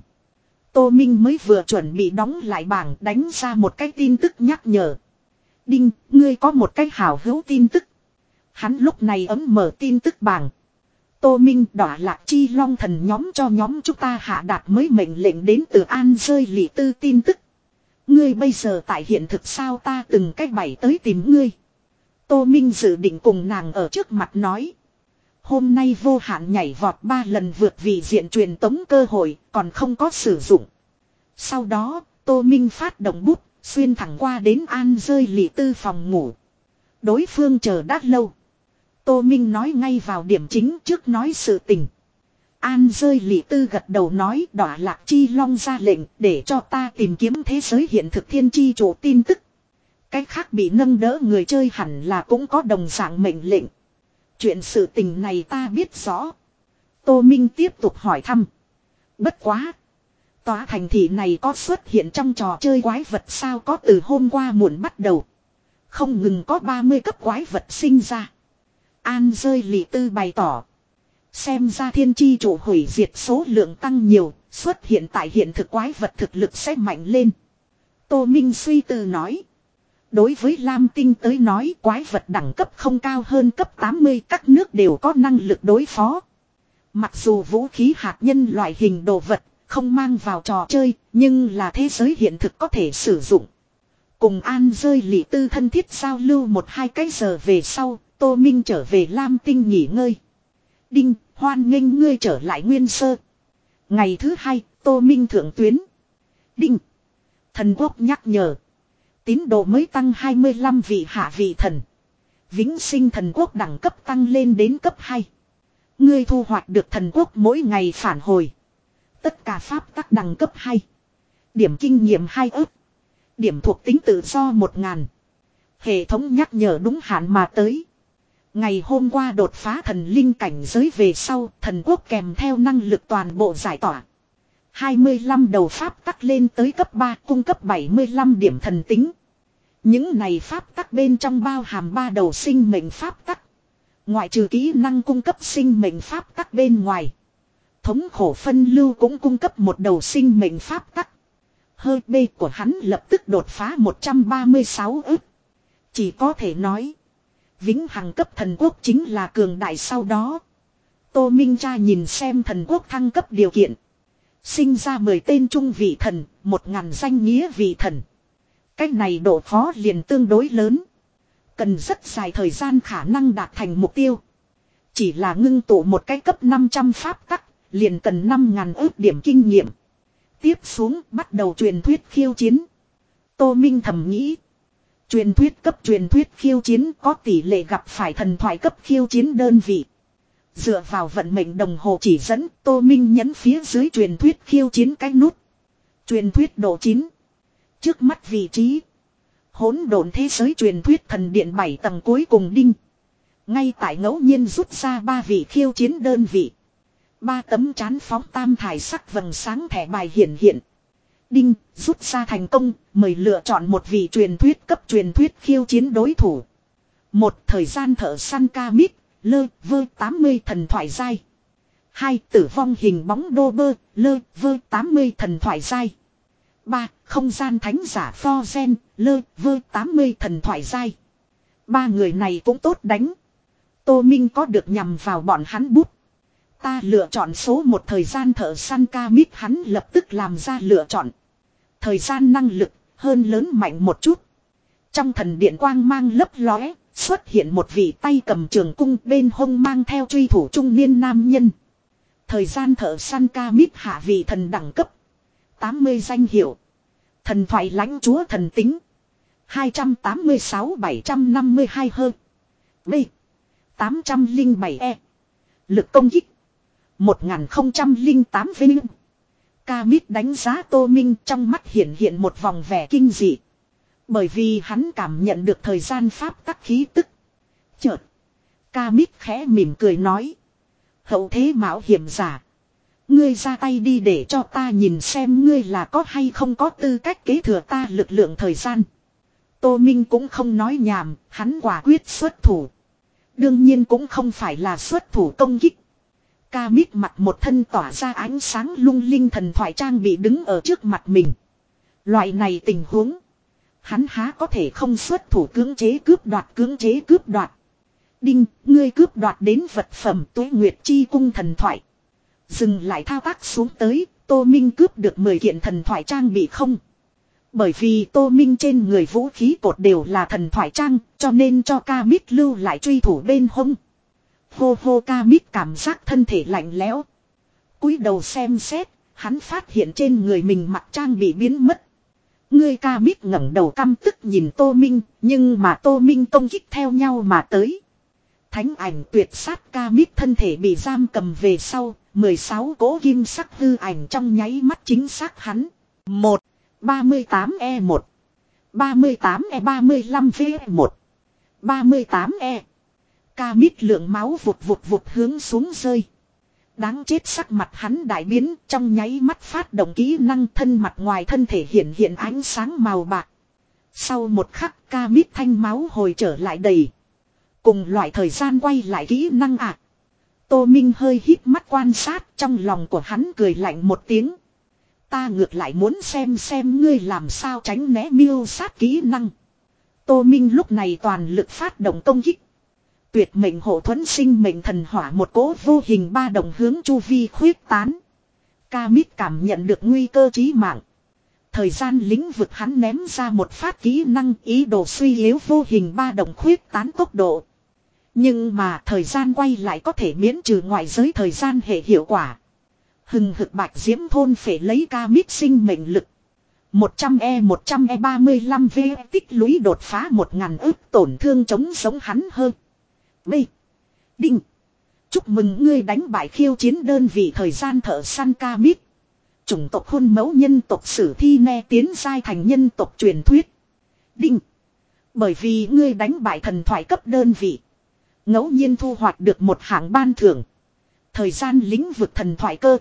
Tô Minh mới vừa chuẩn bị đóng lại bảng đánh ra một cái tin tức nhắc nhở. Đinh, ngươi có một cái hảo hữu tin tức. Hắn lúc này ấm mở tin tức bảng. Tô Minh đọa lạc chi long thần nhóm cho nhóm chúng ta hạ đạt mới mệnh lệnh đến từ An rơi lị tư tin tức. Ngươi bây giờ tại hiện thực sao ta từng cách bảy tới tìm ngươi. Tô Minh dự định cùng nàng ở trước mặt nói. Hôm nay vô hạn nhảy vọt ba lần vượt vị diện truyền tống cơ hội còn không có sử dụng. Sau đó Tô Minh phát động bút xuyên thẳng qua đến An rơi lị tư phòng ngủ. Đối phương chờ đã lâu. Tô Minh nói ngay vào điểm chính trước nói sự tình. An rơi lị tư gật đầu nói đọa lạc chi long ra lệnh để cho ta tìm kiếm thế giới hiện thực thiên chi chủ tin tức. Cách khác bị nâng đỡ người chơi hẳn là cũng có đồng dạng mệnh lệnh. Chuyện sự tình này ta biết rõ. Tô Minh tiếp tục hỏi thăm. Bất quá. Tòa thành thị này có xuất hiện trong trò chơi quái vật sao có từ hôm qua muộn bắt đầu. Không ngừng có ba mươi cấp quái vật sinh ra. An rơi lị tư bày tỏ. Xem ra thiên chi chủ hủy diệt số lượng tăng nhiều, xuất hiện tại hiện thực quái vật thực lực sẽ mạnh lên. Tô Minh suy tư nói. Đối với Lam Tinh tới nói quái vật đẳng cấp không cao hơn cấp tám mươi các nước đều có năng lực đối phó. Mặc dù vũ khí hạt nhân loại hình đồ vật không mang vào trò chơi, nhưng là thế giới hiện thực có thể sử dụng. Cùng An rơi lị tư thân thiết giao lưu một hai cái giờ về sau, Tô Minh trở về Lam Tinh nghỉ ngơi. Đinh, hoan nghênh ngươi trở lại nguyên sơ. Ngày thứ hai, Tô Minh thượng tuyến. Đinh, thần quốc nhắc nhở. Tín đồ mới tăng hai mươi lăm vị hạ vị thần. Vĩnh sinh thần quốc đẳng cấp tăng lên đến cấp hai. Ngươi thu hoạch được thần quốc mỗi ngày phản hồi. Tất cả pháp tắc đẳng cấp hai. Điểm kinh nghiệm hai ức. Điểm thuộc tính tự do một ngàn. Hệ thống nhắc nhở đúng hạn mà tới. Ngày hôm qua đột phá thần linh cảnh giới về sau, thần quốc kèm theo năng lực toàn bộ giải tỏa. hai mươi lăm đầu pháp tắc lên tới cấp ba, cung cấp bảy mươi lăm điểm thần tính. Những này pháp tắc bên trong bao hàm ba đầu sinh mệnh pháp tắc. Ngoại trừ kỹ năng cung cấp sinh mệnh pháp tắc bên ngoài. Thống khổ phân lưu cũng cung cấp một đầu sinh mệnh pháp tắc. Hơi B của hắn lập tức đột phá một trăm ba mươi sáu ức. Chỉ có thể nói. Vĩnh hằng cấp thần quốc chính là cường đại sau đó. Tô Minh Cha nhìn xem thần quốc thăng cấp điều kiện. Sinh ra mười tên trung vị thần, một ngàn danh nghĩa vị thần. Cách này độ khó liền tương đối lớn. Cần rất dài thời gian khả năng đạt thành mục tiêu. Chỉ là ngưng tụ một cái cấp năm trăm pháp tắc, liền cần năm ngàn ước điểm kinh nghiệm. Tiếp xuống bắt đầu truyền thuyết khiêu chiến. Tô Minh thầm nghĩ. Truyền thuyết cấp truyền thuyết khiêu chiến có tỷ lệ gặp phải thần thoại cấp khiêu chiến đơn vị. Dựa vào vận mệnh đồng hồ chỉ dẫn, Tô Minh nhấn phía dưới truyền thuyết khiêu chiến cái nút. Truyền thuyết độ chín. Trước mắt vị trí. Hỗn độn thế giới truyền thuyết thần điện bảy tầng cuối cùng đinh. Ngay tại ngẫu nhiên rút ra ba vị khiêu chiến đơn vị. Ba tấm chán phóng tam thải sắc vầng sáng thẻ bài hiện hiện. Đinh, rút ra thành công, mời lựa chọn một vị truyền thuyết cấp truyền thuyết khiêu chiến đối thủ. Một, thời gian thợ săn ca mít, lơ, vơ tám mươi thần thoại giai. Hai, tử vong hình bóng đô bơ, lơ, vơ tám mươi thần thoại giai. Ba, không gian thánh giả pho gen, lơ, vơ tám mươi thần thoại giai. Ba người này cũng tốt đánh. Tô Minh có được nhằm vào bọn hắn bút. Ta lựa chọn số một thời gian thợ săn ca mít, hắn lập tức làm ra lựa chọn. Thời gian năng lực, hơn lớn mạnh một chút. Trong thần điện quang mang lấp lóe, xuất hiện một vị tay cầm trường cung bên hông mang theo truy thủ trung niên nam nhân. Thời gian thợ săn ca mít hạ vị thần đẳng cấp. tám mươi danh hiệu. Thần thoại lãnh chúa thần tính. hai trăm tám mươi sáu bảy trăm năm mươi hai hơn. B. tám trăm lẻ bảy E. Lực công kích. một nghìn không trăm lẻ tám Vinh. Ca mít đánh giá Tô Minh, trong mắt hiện hiện một vòng vẻ kinh dị. Bởi vì hắn cảm nhận được thời gian pháp tắc khí tức. Chợt. Ca mít khẽ mỉm cười nói. Hậu thế mạo hiểm giả. Ngươi ra tay đi để cho ta nhìn xem ngươi là có hay không có tư cách kế thừa ta lực lượng thời gian. Tô Minh cũng không nói nhảm, hắn quả quyết xuất thủ. Đương nhiên cũng không phải là xuất thủ công kích. Ca mít mặt một thân tỏa ra ánh sáng lung linh thần thoại trang bị đứng ở trước mặt mình. Loại này tình huống. Hắn há có thể không xuất thủ cưỡng chế cướp đoạt cưỡng chế cướp đoạt. Đinh, ngươi cướp đoạt đến vật phẩm Tuế Nguyệt Chi Cung thần thoại. Dừng lại thao tác xuống tới, Tô Minh cướp được mười kiện thần thoại trang bị không. Bởi vì Tô Minh trên người vũ khí cột đều là thần thoại trang, cho nên cho ca mít lưu lại truy thủ bên hông. Hô hô, ca mít cảm giác thân thể lạnh lẽo. Cúi đầu xem xét, hắn phát hiện trên người mình mặc trang bị biến mất. Ngươi, ca mít ngẩng đầu căm tức nhìn Tô Minh, nhưng mà Tô Minh công kích theo nhau mà tới. Thánh ảnh tuyệt sát, ca mít thân thể bị giam cầm về sau, mười sáu cỗ kim sắc hư ảnh trong nháy mắt chính xác hắn. Một, ba mươi tám E một, ba mươi tám E ba mươi lăm V một, ba mươi tám E. Ca mít lượng máu vụt vụt vụt hướng xuống rơi. Đáng chết, sắc mặt hắn đại biến, trong nháy mắt phát động kỹ năng, thân mặt ngoài thân thể hiện hiện ánh sáng màu bạc. Sau một khắc, ca mít thanh máu hồi trở lại đầy. Cùng loại thời gian quay lại kỹ năng ạ. À. Tô Minh hơi hít mắt quan sát, trong lòng của hắn cười lạnh một tiếng. Ta ngược lại muốn xem xem ngươi làm sao tránh né miêu sát kỹ năng. Tô Minh lúc này toàn lực phát động công kích. Tuyệt mệnh hộ thuẫn sinh mệnh thần hỏa một cỗ vô hình ba đồng hướng chu vi khuyết tán. Ca mít cảm nhận được nguy cơ chí mạng. Thời gian lĩnh vực hắn ném ra một phát kỹ năng ý đồ suy yếu vô hình ba đồng khuyết tán tốc độ. Nhưng mà thời gian quay lại có thể miễn trừ ngoại giới thời gian hệ hiệu quả. Hừng hực bạch diễm thôn phệ lấy ca mít sinh mệnh lực. một trăm E một trăm E ba mươi lăm V tích lũy đột phá một nghìn ức tổn thương chống sống hắn hơn. B. Đinh. Chúc mừng ngươi đánh bại khiêu chiến đơn vị thời gian thợ săn ca mít. Chủng tộc khuôn mẫu nhân tộc sử thi ne tiến giai thành nhân tộc truyền thuyết. Đinh. Bởi vì ngươi đánh bại thần thoại cấp đơn vị. Ngẫu nhiên thu hoạch được một hạng ban thưởng. Thời gian lĩnh vực thần thoại cơ.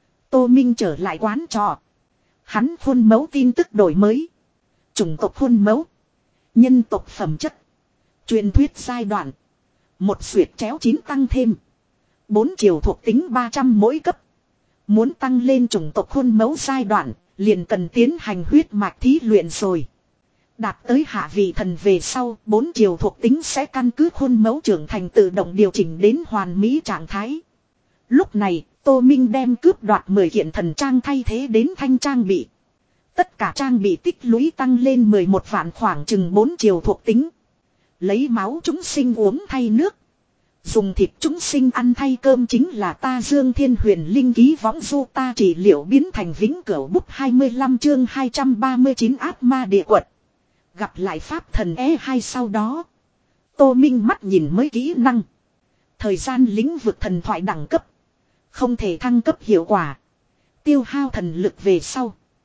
Tô Minh trở lại quán trọ. Hắn khuôn mẫu tin tức đổi mới. Chủng tộc khuôn mẫu. Nhân tộc phẩm chất. Truyền thuyết giai đoạn. Một xuyệt chéo chín tăng thêm. Bốn chiều thuộc tính ba trăm mỗi cấp. Muốn tăng lên chủng tộc khuôn mẫu giai đoạn, liền cần tiến hành huyết mạch thí luyện rồi. Đạt tới hạ vị thần về sau, bốn chiều thuộc tính sẽ căn cứ khuôn mẫu trưởng thành tự động điều chỉnh đến hoàn mỹ trạng thái. Lúc này, Tô Minh đem cướp đoạt mười kiện thần trang thay thế đến thanh trang bị. Tất cả trang bị tích lũy tăng lên mười một vạn khoảng chừng bốn chiều thuộc tính. Lấy máu chúng sinh uống thay nước. Dùng thịt chúng sinh ăn thay cơm chính là ta Dương Thiên Huyền Linh ký võng du ta trị liệu biến thành vĩnh cửu bút hai mươi lăm chương hai trăm ba mươi chín ác ma địa quật. Gặp lại pháp thần E hai sau đó. Tô Minh mắt nhìn mới kỹ năng. Thời gian lĩnh vực thần thoại đẳng cấp. Không thể thăng cấp hiệu quả. Tiêu hao thần lực về sau.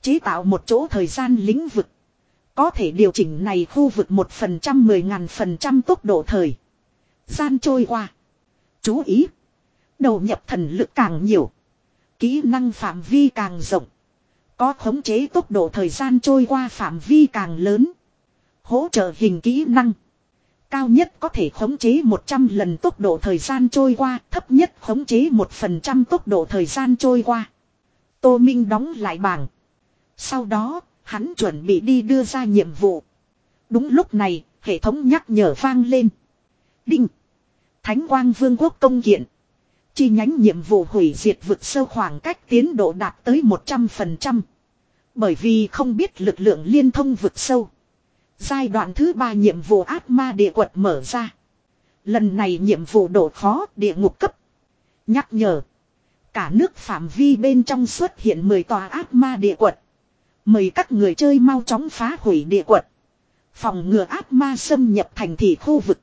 Chế tạo một chỗ thời gian lĩnh vực. Có thể điều chỉnh này khu vực một phần trăm mười ngàn phần trăm tốc độ thời gian trôi qua. Chú ý. Đầu nhập thần lực càng nhiều. Kỹ năng phạm vi càng rộng. Có khống chế tốc độ thời gian trôi qua phạm vi càng lớn. Hỗ trợ hình kỹ năng. Cao nhất có thể khống chế một trăm lần tốc độ thời gian trôi qua. Thấp nhất khống chế một phần trăm tốc độ thời gian trôi qua. Tô Minh đóng lại bảng. Sau đó, hắn chuẩn bị đi đưa ra nhiệm vụ. Đúng lúc này, hệ thống nhắc nhở vang lên. Đinh. Thánh Quang Vương quốc công kiện. Chi nhánh nhiệm vụ hủy diệt vực sâu khoảng cách tiến độ đạt tới một trăm phần trăm. Bởi vì không biết lực lượng liên thông vực sâu. Giai đoạn thứ ba nhiệm vụ ác ma địa quật mở ra. Lần này nhiệm vụ độ khó địa ngục cấp. Nhắc nhở. Cả nước phạm vi bên trong xuất hiện mười tòa ác ma địa quật. Mời các người chơi mau chóng phá hủy địa quật. Phòng ngừa ác ma xâm nhập thành thị khu vực.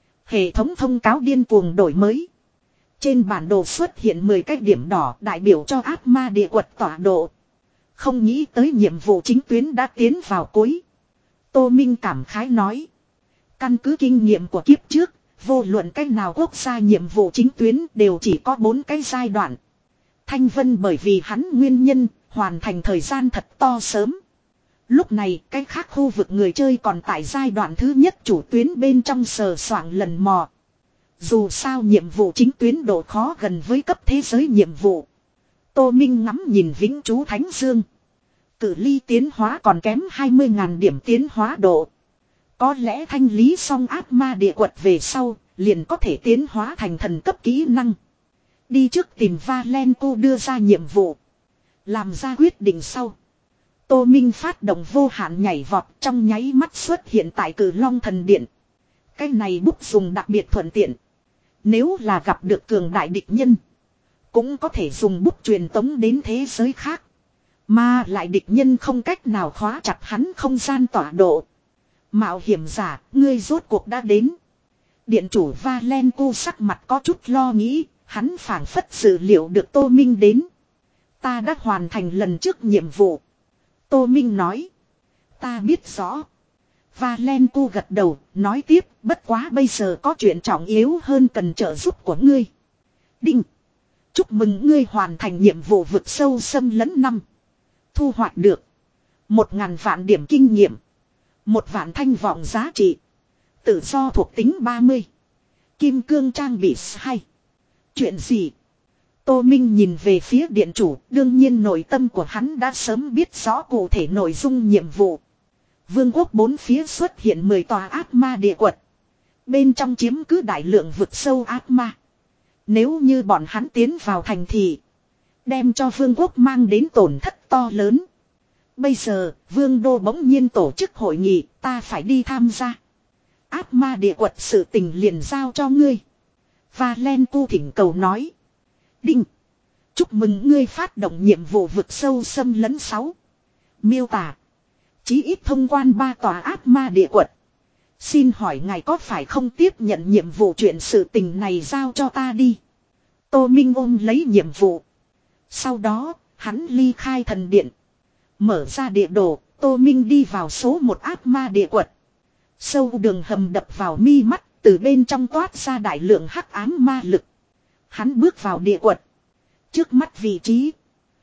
Hệ thống thông cáo điên cuồng đổi mới. Trên bản đồ xuất hiện mười cái điểm đỏ đại biểu cho ác ma địa quật tọa độ. Không nghĩ tới nhiệm vụ chính tuyến đã tiến vào cuối. Tô Minh cảm khái nói. Căn cứ kinh nghiệm của kiếp trước, vô luận cách nào quốc gia nhiệm vụ chính tuyến đều chỉ có bốn cái giai đoạn. Thanh Vân bởi vì hắn nguyên nhân, hoàn thành thời gian thật to sớm. Lúc này, cái khác khu vực người chơi còn tại giai đoạn thứ nhất chủ tuyến bên trong sờ soạng lần mò. Dù sao nhiệm vụ chính tuyến độ khó gần với cấp thế giới nhiệm vụ. Tô Minh ngắm nhìn Vĩnh Chú Thánh Dương. Cự ly tiến hóa còn kém hai mươi nghìn điểm tiến hóa độ. Có lẽ thanh lý xong ác ma địa quật về sau, liền có thể tiến hóa thành thần cấp kỹ năng. Đi trước tìm Valenco đưa ra nhiệm vụ. Làm ra quyết định sau. Tô Minh phát động vô hạn nhảy vọt trong nháy mắt xuất hiện tại Cử Long Thần Điện. Cái này bút dùng đặc biệt thuận tiện. Nếu là gặp được cường đại địch nhân, cũng có thể dùng bút truyền tống đến thế giới khác. Mà lại địch nhân không cách nào khóa chặt hắn không gian tọa độ. Mạo hiểm giả, ngươi rốt cuộc đã đến. Điện chủ Valenco sắc mặt có chút lo nghĩ, hắn phảng phất dự liệu được Tô Minh đến. Ta đã hoàn thành lần trước nhiệm vụ. Tô Minh nói. Ta biết rõ. Valenco gật đầu, nói tiếp, bất quá bây giờ có chuyện trọng yếu hơn cần trợ giúp của ngươi. Đinh. Chúc mừng ngươi hoàn thành nhiệm vụ vực sâu xâm lấn năm. Thu hoạch được. Một ngàn vạn điểm kinh nghiệm. Một vạn thanh vọng giá trị. Tự do thuộc tính ba mươi. Kim cương trang bị hai. Chuyện gì? Tô Minh nhìn về phía điện chủ, đương nhiên nội tâm của hắn đã sớm biết rõ cụ thể nội dung nhiệm vụ. Vương quốc bốn phía xuất hiện mười tòa ác ma địa quật. Bên trong chiếm cứ đại lượng vực sâu ác ma. Nếu như bọn hắn tiến vào thành thị, đem cho vương quốc mang đến tổn thất to lớn. Bây giờ, vương đô bỗng nhiên tổ chức hội nghị, ta phải đi tham gia. Ác ma địa quật sự tình liền giao cho ngươi. Valenco thỉnh cầu nói. Đinh. Chúc mừng ngươi phát động nhiệm vụ vực sâu xâm lấn sáu. Miêu tả. Chí ít thông quan ba tòa ác ma địa quật. Xin hỏi ngài có phải không tiếp nhận nhiệm vụ chuyện sự tình này giao cho ta đi. Tô Minh ôm lấy nhiệm vụ. Sau đó, hắn ly khai thần điện. Mở ra địa đồ, Tô Minh đi vào số một ác ma địa quật. Sâu đường hầm đập vào mi mắt, từ bên trong toát ra đại lượng hắc ám ma lực. Hắn bước vào địa quật. Trước mắt vị trí.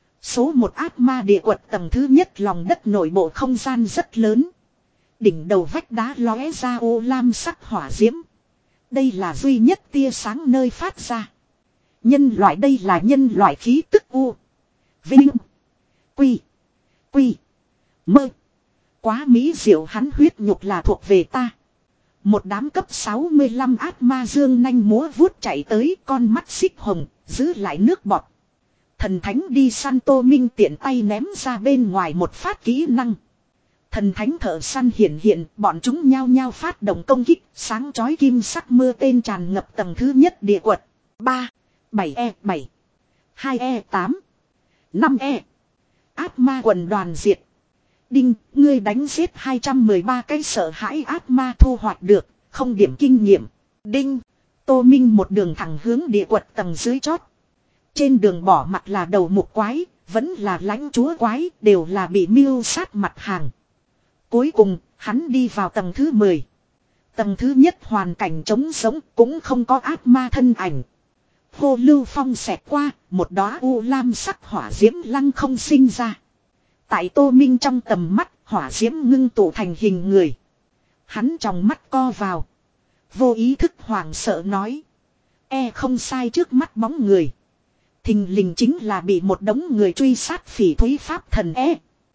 Số một ác ma địa quật tầng thứ nhất lòng đất nội bộ không gian rất lớn. Đỉnh đầu vách đá lóe ra ô lam sắc hỏa diễm. Đây là duy nhất tia sáng nơi phát ra. Nhân loại đây là nhân loại khí tức u. Vinh. Quy. Quy. Mơ. Quá mỹ diệu hắn huyết nhục là thuộc về ta. Một đám cấp sáu mươi lăm ác ma dương nanh múa vuốt chạy tới con mắt xích hồng, giữ lại nước bọt. Thần thánh đi săn Tô Minh tiện tay ném ra bên ngoài một phát kỹ năng. Thần thánh thợ săn hiện hiện, bọn chúng nhao nhao phát động công kích, sáng chói kim sắc mưa tên tràn ngập tầng thứ nhất địa quật. ba, bảy e bảy, hai e tám, năm e. Ác ma quần đoàn diệt. Đinh, ngươi đánh giết hai trăm mười ba cái sợ hãi ác ma thu hoạch được, không điểm kinh nghiệm. Đinh, Tô Minh một đường thẳng hướng địa quật tầng dưới chót. Trên đường bỏ mặt là đầu mục quái, Vẫn là lãnh chúa quái, đều là bị mưu sát mặt hàng. Cuối cùng, hắn đi vào tầng thứ mười. Tầng thứ nhất hoàn cảnh trống sống, cũng không có ác ma thân ảnh. Hô lưu phong xẹt qua, một đóa u lam sắc hỏa diễm lăng không sinh ra. Tại Tô Minh trong tầm mắt, hỏa diễm ngưng tụ thành hình người. Hắn trong mắt co vào. Vô ý thức hoảng sợ nói. E không sai, trước mắt bóng người. Thình lình chính là bị một đống người truy sát phỉ thúy pháp thần E.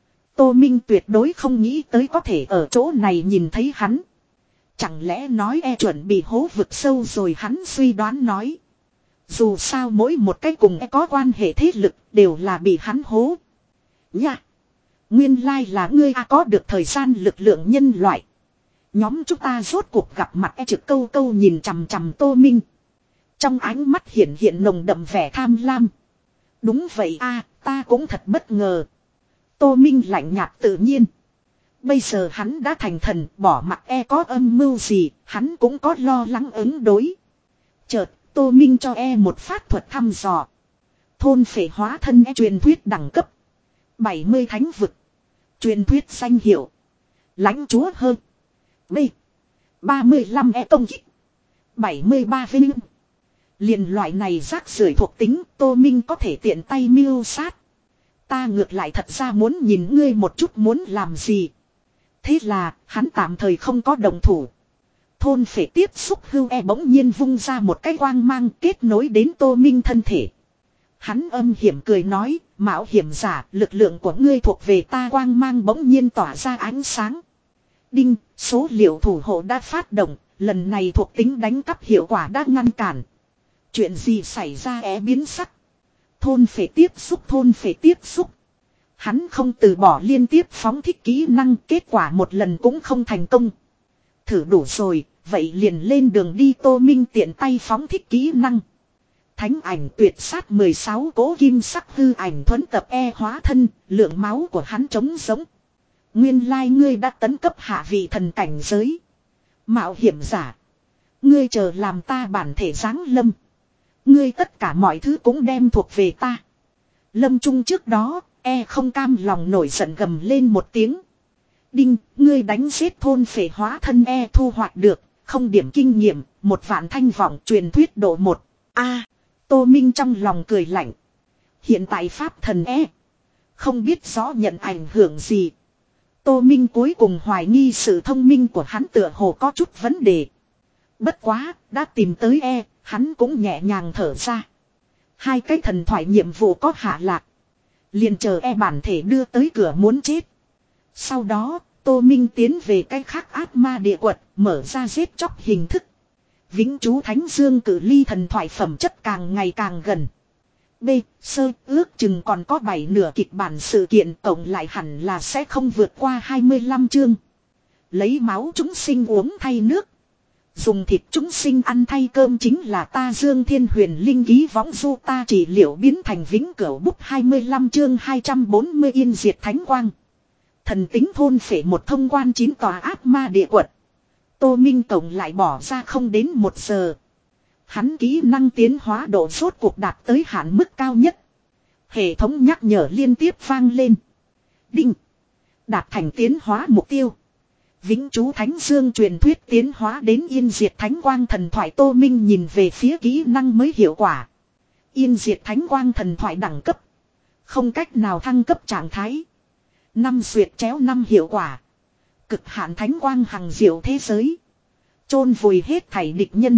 Tô Minh tuyệt đối không nghĩ tới có thể ở chỗ này nhìn thấy hắn. Chẳng lẽ nói E chuẩn bị hố vực sâu rồi, hắn suy đoán nói. Dù sao mỗi một cái cùng E có quan hệ thế lực đều là bị hắn hố. Nha! Nguyên lai là ngươi A, có được thời gian lực lượng nhân loại. Nhóm chúng ta rốt cuộc gặp mặt. E trực câu câu nhìn chằm chằm Tô Minh. Trong ánh mắt hiện hiện nồng đậm vẻ tham lam. Đúng vậy a, ta cũng thật bất ngờ. Tô Minh lạnh nhạt tự nhiên. Bây giờ hắn đã thành thần, bỏ mặc E có âm mưu gì, hắn cũng có lo lắng ứng đối. Chợt, Tô Minh cho E một pháp thuật thăm dò. Thôn phệ hóa thân E truyền thuyết đẳng cấp. bảy mươi thánh vực. Truyền thuyết danh hiệu. Lãnh chúa hơn. B. ba mươi lăm E công kích. bảy mươi ba vinh. Liền loại này rác rưởi thuộc tính, Tô Minh có thể tiện tay mưu sát. Ta ngược lại thật ra muốn nhìn ngươi một chút muốn làm gì. Thế là, hắn tạm thời không có động thủ. Thôn phệ tiếp xúc hưu E bỗng nhiên vung ra một cái quang mang kết nối đến Tô Minh thân thể. Hắn âm hiểm cười nói, mạo hiểm giả, lực lượng của ngươi thuộc về ta. Quang mang bỗng nhiên tỏa ra ánh sáng. Đinh, số liệu thủ hộ đã phát động, lần này thuộc tính đánh cắp hiệu quả đã ngăn cản. Chuyện gì xảy ra? É biến sắc. Thôn phệ tiếp xúc, thôn phệ tiếp xúc. Hắn không từ bỏ liên tiếp phóng thích kỹ năng, kết quả một lần cũng không thành công. Thử đủ rồi, vậy liền lên đường đi. Tô Minh tiện tay phóng thích kỹ năng. Thánh ảnh tuyệt sát mười sáu cố kim sắc hư ảnh thuẫn tập E hóa thân, lượng máu của hắn trống giống. Nguyên lai ngươi đã tấn cấp hạ vị thần cảnh giới. Mạo hiểm giả. Ngươi chờ làm ta bản thể giáng lâm. Ngươi tất cả mọi thứ cũng đem thuộc về ta. Lâm chung trước đó, E không cam lòng nổi giận gầm lên một tiếng. Đinh, ngươi đánh giết thôn phệ hóa thân E thu hoạch được, không điểm kinh nghiệm, một vạn thanh vọng truyền thuyết độ một. A, Tô Minh trong lòng cười lạnh. Hiện tại pháp thần E, không biết rõ nhận ảnh hưởng gì. Tô Minh cuối cùng hoài nghi sự thông minh của hắn tựa hồ có chút vấn đề. Bất quá, đã tìm tới E, hắn cũng nhẹ nhàng thở ra. Hai cái thần thoại nhiệm vụ có hạ lạc. Liền chờ E bản thể đưa tới cửa muốn chết. Sau đó, Tô Minh tiến về cái khác ác ma địa quật, mở ra giết chóc hình thức. Vĩnh chú Thánh Dương cử ly thần thoại phẩm chất càng ngày càng gần. B. Sơ ước chừng còn có bảy nửa kịch bản sự kiện, tổng lại hẳn là sẽ không vượt qua hai mươi lăm chương. Lấy máu chúng sinh uống thay nước. Dùng thịt chúng sinh ăn thay cơm chính là ta Dương Thiên Huyền Linh ký võng du ta trị liệu biến thành vĩnh cửu bút hai mươi lăm chương hai trăm bốn mươi yên diệt thánh quang. Thần tính thôn phệ một thông quan chín tòa ác ma địa quật. Tô Minh tổng lại bỏ ra không đến một giờ. Hắn kỹ năng tiến hóa độ sốt cuộc đạt tới hạn mức cao nhất. Hệ thống nhắc nhở liên tiếp vang lên. Đinh. Đạt thành tiến hóa mục tiêu. Vĩnh chú Thánh Dương truyền thuyết tiến hóa đến yên diệt thánh quang thần thoại. Tô Minh nhìn về phía kỹ năng mới hiệu quả. Yên diệt thánh quang thần thoại đẳng cấp. Không cách nào thăng cấp trạng thái. Năm duyệt chéo năm hiệu quả. Cực hạn thánh quang hằng diệu thế giới. Chôn vùi hết thảy địch nhân.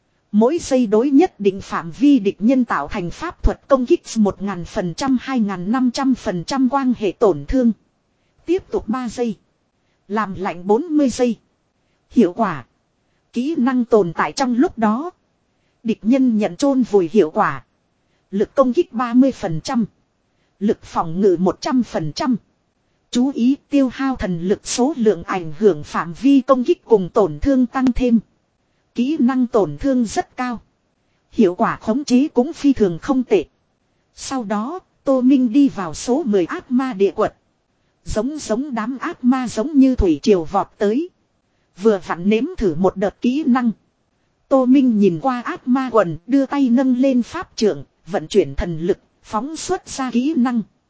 Mỗi giây đối nhất định phạm vi địch nhân tạo thành pháp thuật công kích một nghìn phần trăm hai nghìn năm trăm phần trăm quang hệ tổn thương. Tiếp tục ba giây. Làm lạnh bốn mươi giây. Hiệu quả. Kỹ năng tồn tại trong lúc đó. Địch nhân nhận chôn vùi hiệu quả. Lực công kích ba mươi phần trăm. Lực phòng ngự một trăm phần trăm. Chú ý tiêu hao thần lực số lượng ảnh hưởng phạm vi công kích cùng tổn thương tăng thêm. Kỹ năng tổn thương rất cao. Hiệu quả khống chế cũng phi thường không tệ. Sau đó, Tô Minh đi vào số mười ác ma địa quật. Giống giống đám ác ma giống như thủy triều vọt tới. Vừa vặn nếm thử một đợt kỹ năng. Tô Minh nhìn qua ác ma quần, đưa tay nâng lên pháp trượng, vận chuyển thần lực, phóng xuất ra kỹ năng.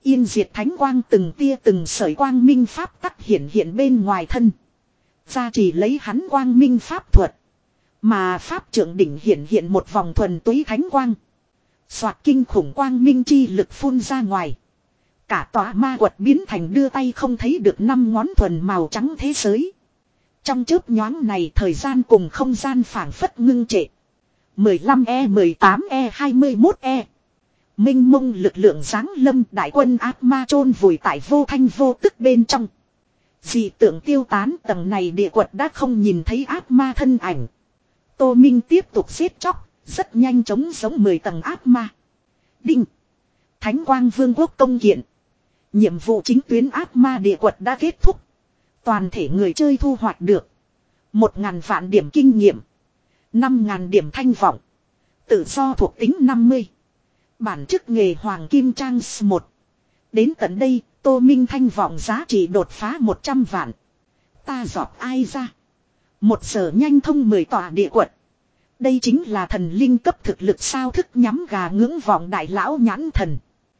Yên diệt thánh quang từng tia từng sợi quang minh pháp tắc hiện hiện bên ngoài thân. Gia trì lấy hắn quang minh pháp thuật. Mà pháp trưởng đỉnh hiện hiện một vòng thuần túy thánh quang. Soạt kinh khủng quang minh chi lực phun ra ngoài. Cả tòa ma quật biến thành đưa tay không thấy được năm ngón thuần màu trắng thế giới. Trong chớp nhoáng này thời gian cùng không gian phảng phất ngưng trệ. mười lăm E, mười tám E, hai mươi mốt E. Minh mông lực lượng giáng lâm đại quân ác ma chôn vùi tại vô thanh vô tức bên trong. Dị tượng tiêu tán tầng này địa quật đã không nhìn thấy ác ma thân ảnh. Tô Minh tiếp tục giết chóc, rất nhanh chóng giống mười tầng ác ma. Đinh. Thánh quang vương quốc công kiện. Nhiệm vụ chính tuyến ác ma địa quật đã kết thúc. Toàn thể người chơi thu hoạch được. Một ngàn vạn điểm kinh nghiệm. Năm ngàn điểm thanh vọng. Tự do thuộc tính năm mươi. Bản chức nghề Hoàng Kim Trang một. Đến tận đây, Tô Minh thanh vọng giá trị đột phá một trăm vạn. Ta dọt ai ra. Một giờ nhanh thông mười tòa địa quật. Đây chính là thần linh cấp thực lực sao thức nhắm gà ngưỡng vọng đại lão nhãn thần.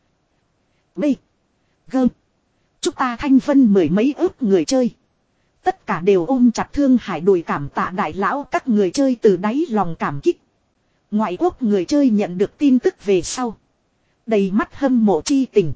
B. Gơ. Chúng ta thanh vân mười mấy ước người chơi. Tất cả đều ôm chặt Thương Hải đùi cảm tạ đại lão các người chơi từ đáy lòng cảm kích. Ngoại quốc người chơi nhận được tin tức về sau. Đầy mắt hâm mộ chi tình.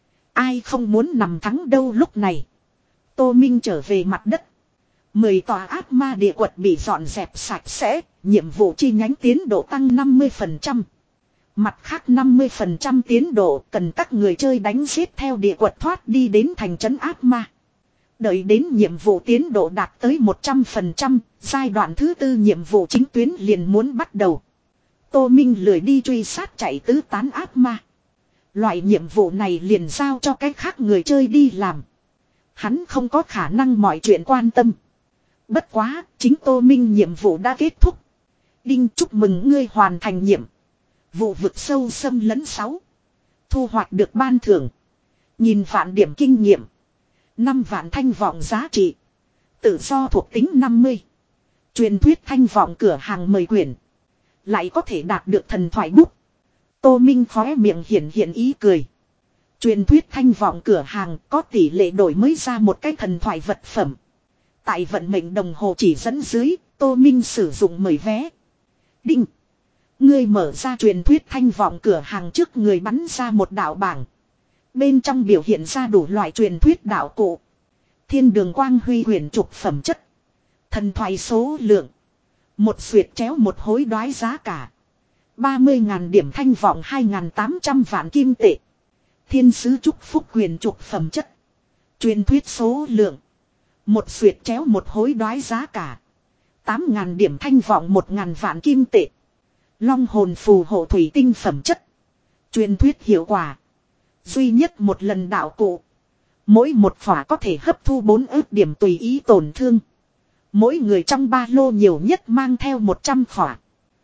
Ai không muốn nằm thắng đâu lúc này. Tô Minh trở về mặt đất. Mười tòa ác ma địa quật bị dọn dẹp sạch sẽ. Nhiệm vụ chi nhánh tiến độ tăng năm mươi phần trăm. Mặt khác năm mươi phần trăm tiến độ cần các người chơi đánh giết theo địa quật thoát đi đến thành trấn ác ma. Đợi đến nhiệm vụ tiến độ đạt tới một trăm phần trăm, giai đoạn thứ tư nhiệm vụ chính tuyến liền muốn bắt đầu. Tô Minh lười đi truy sát chạy tứ tán ác ma. Loại nhiệm vụ này liền giao cho cái khác người chơi đi làm. Hắn không có khả năng mọi chuyện quan tâm. Bất quá, chính Tô Minh nhiệm vụ đã kết thúc. Đinh chúc mừng ngươi hoàn thành nhiệm vụ vực sâu xâm lấn sáu. Thu hoạch được ban thưởng. Nhìn vạn điểm kinh nghiệm. năm vạn thanh vọng giá trị. Tự do thuộc tính năm mươi. Truyền thuyết thanh vọng cửa hàng mười quyển. Lại có thể đạt được thần thoại bút. Tô Minh khóe miệng hiển hiện ý cười. Truyền thuyết thanh vọng cửa hàng có tỷ lệ đổi mới ra một cái thần thoại vật phẩm. Tại vận mệnh đồng hồ chỉ dẫn dưới, Tô Minh sử dụng mười vé. Đinh. Ngươi mở ra truyền thuyết thanh vọng cửa hàng trước người bắn ra một đạo bảng. Bên trong biểu hiện ra đủ loại truyền thuyết đạo cụ. Thiên đường quang huy huyền trục phẩm chất. Thần thoại số lượng. Một xuyệt chéo một hối đoái giá cả. ba mươi ngàn điểm thanh vọng hai nghìn tám trăm vạn kim tệ. Thiên sứ chúc phúc huyền trục phẩm chất. Truyền thuyết số lượng. Một xuyệt chéo một hối đoái giá cả. tám ngàn điểm thanh vọng một ngàn vạn kim tệ. Long hồn phù hộ thủy tinh phẩm chất. Truyền thuyết hiệu quả. Duy nhất một lần đạo cụ. Mỗi một phỏa có thể hấp thu bốn ước điểm tùy ý tổn thương. Mỗi người trong ba lô nhiều nhất mang theo một trăm phỏa.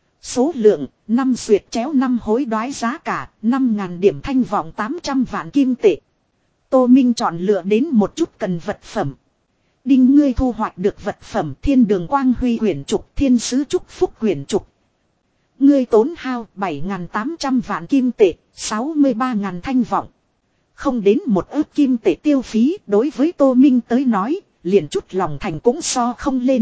Số lượng năm xuyệt chéo năm hối đoái giá cả năm ngàn điểm thanh vọng tám trăm vạn kim tệ. Tô Minh chọn lựa đến một chút cần vật phẩm. Đinh ngươi thu hoạch được vật phẩm thiên đường quang huy huyền trục thiên sứ chúc phúc huyền trục. Ngươi tốn hao bảy nghìn tám trăm vạn kim tệ, sáu mươi ba ngàn thanh vọng. Không đến một ước kim tệ tiêu phí đối với Tô Minh tới nói, liền chút lòng thành cũng so không lên.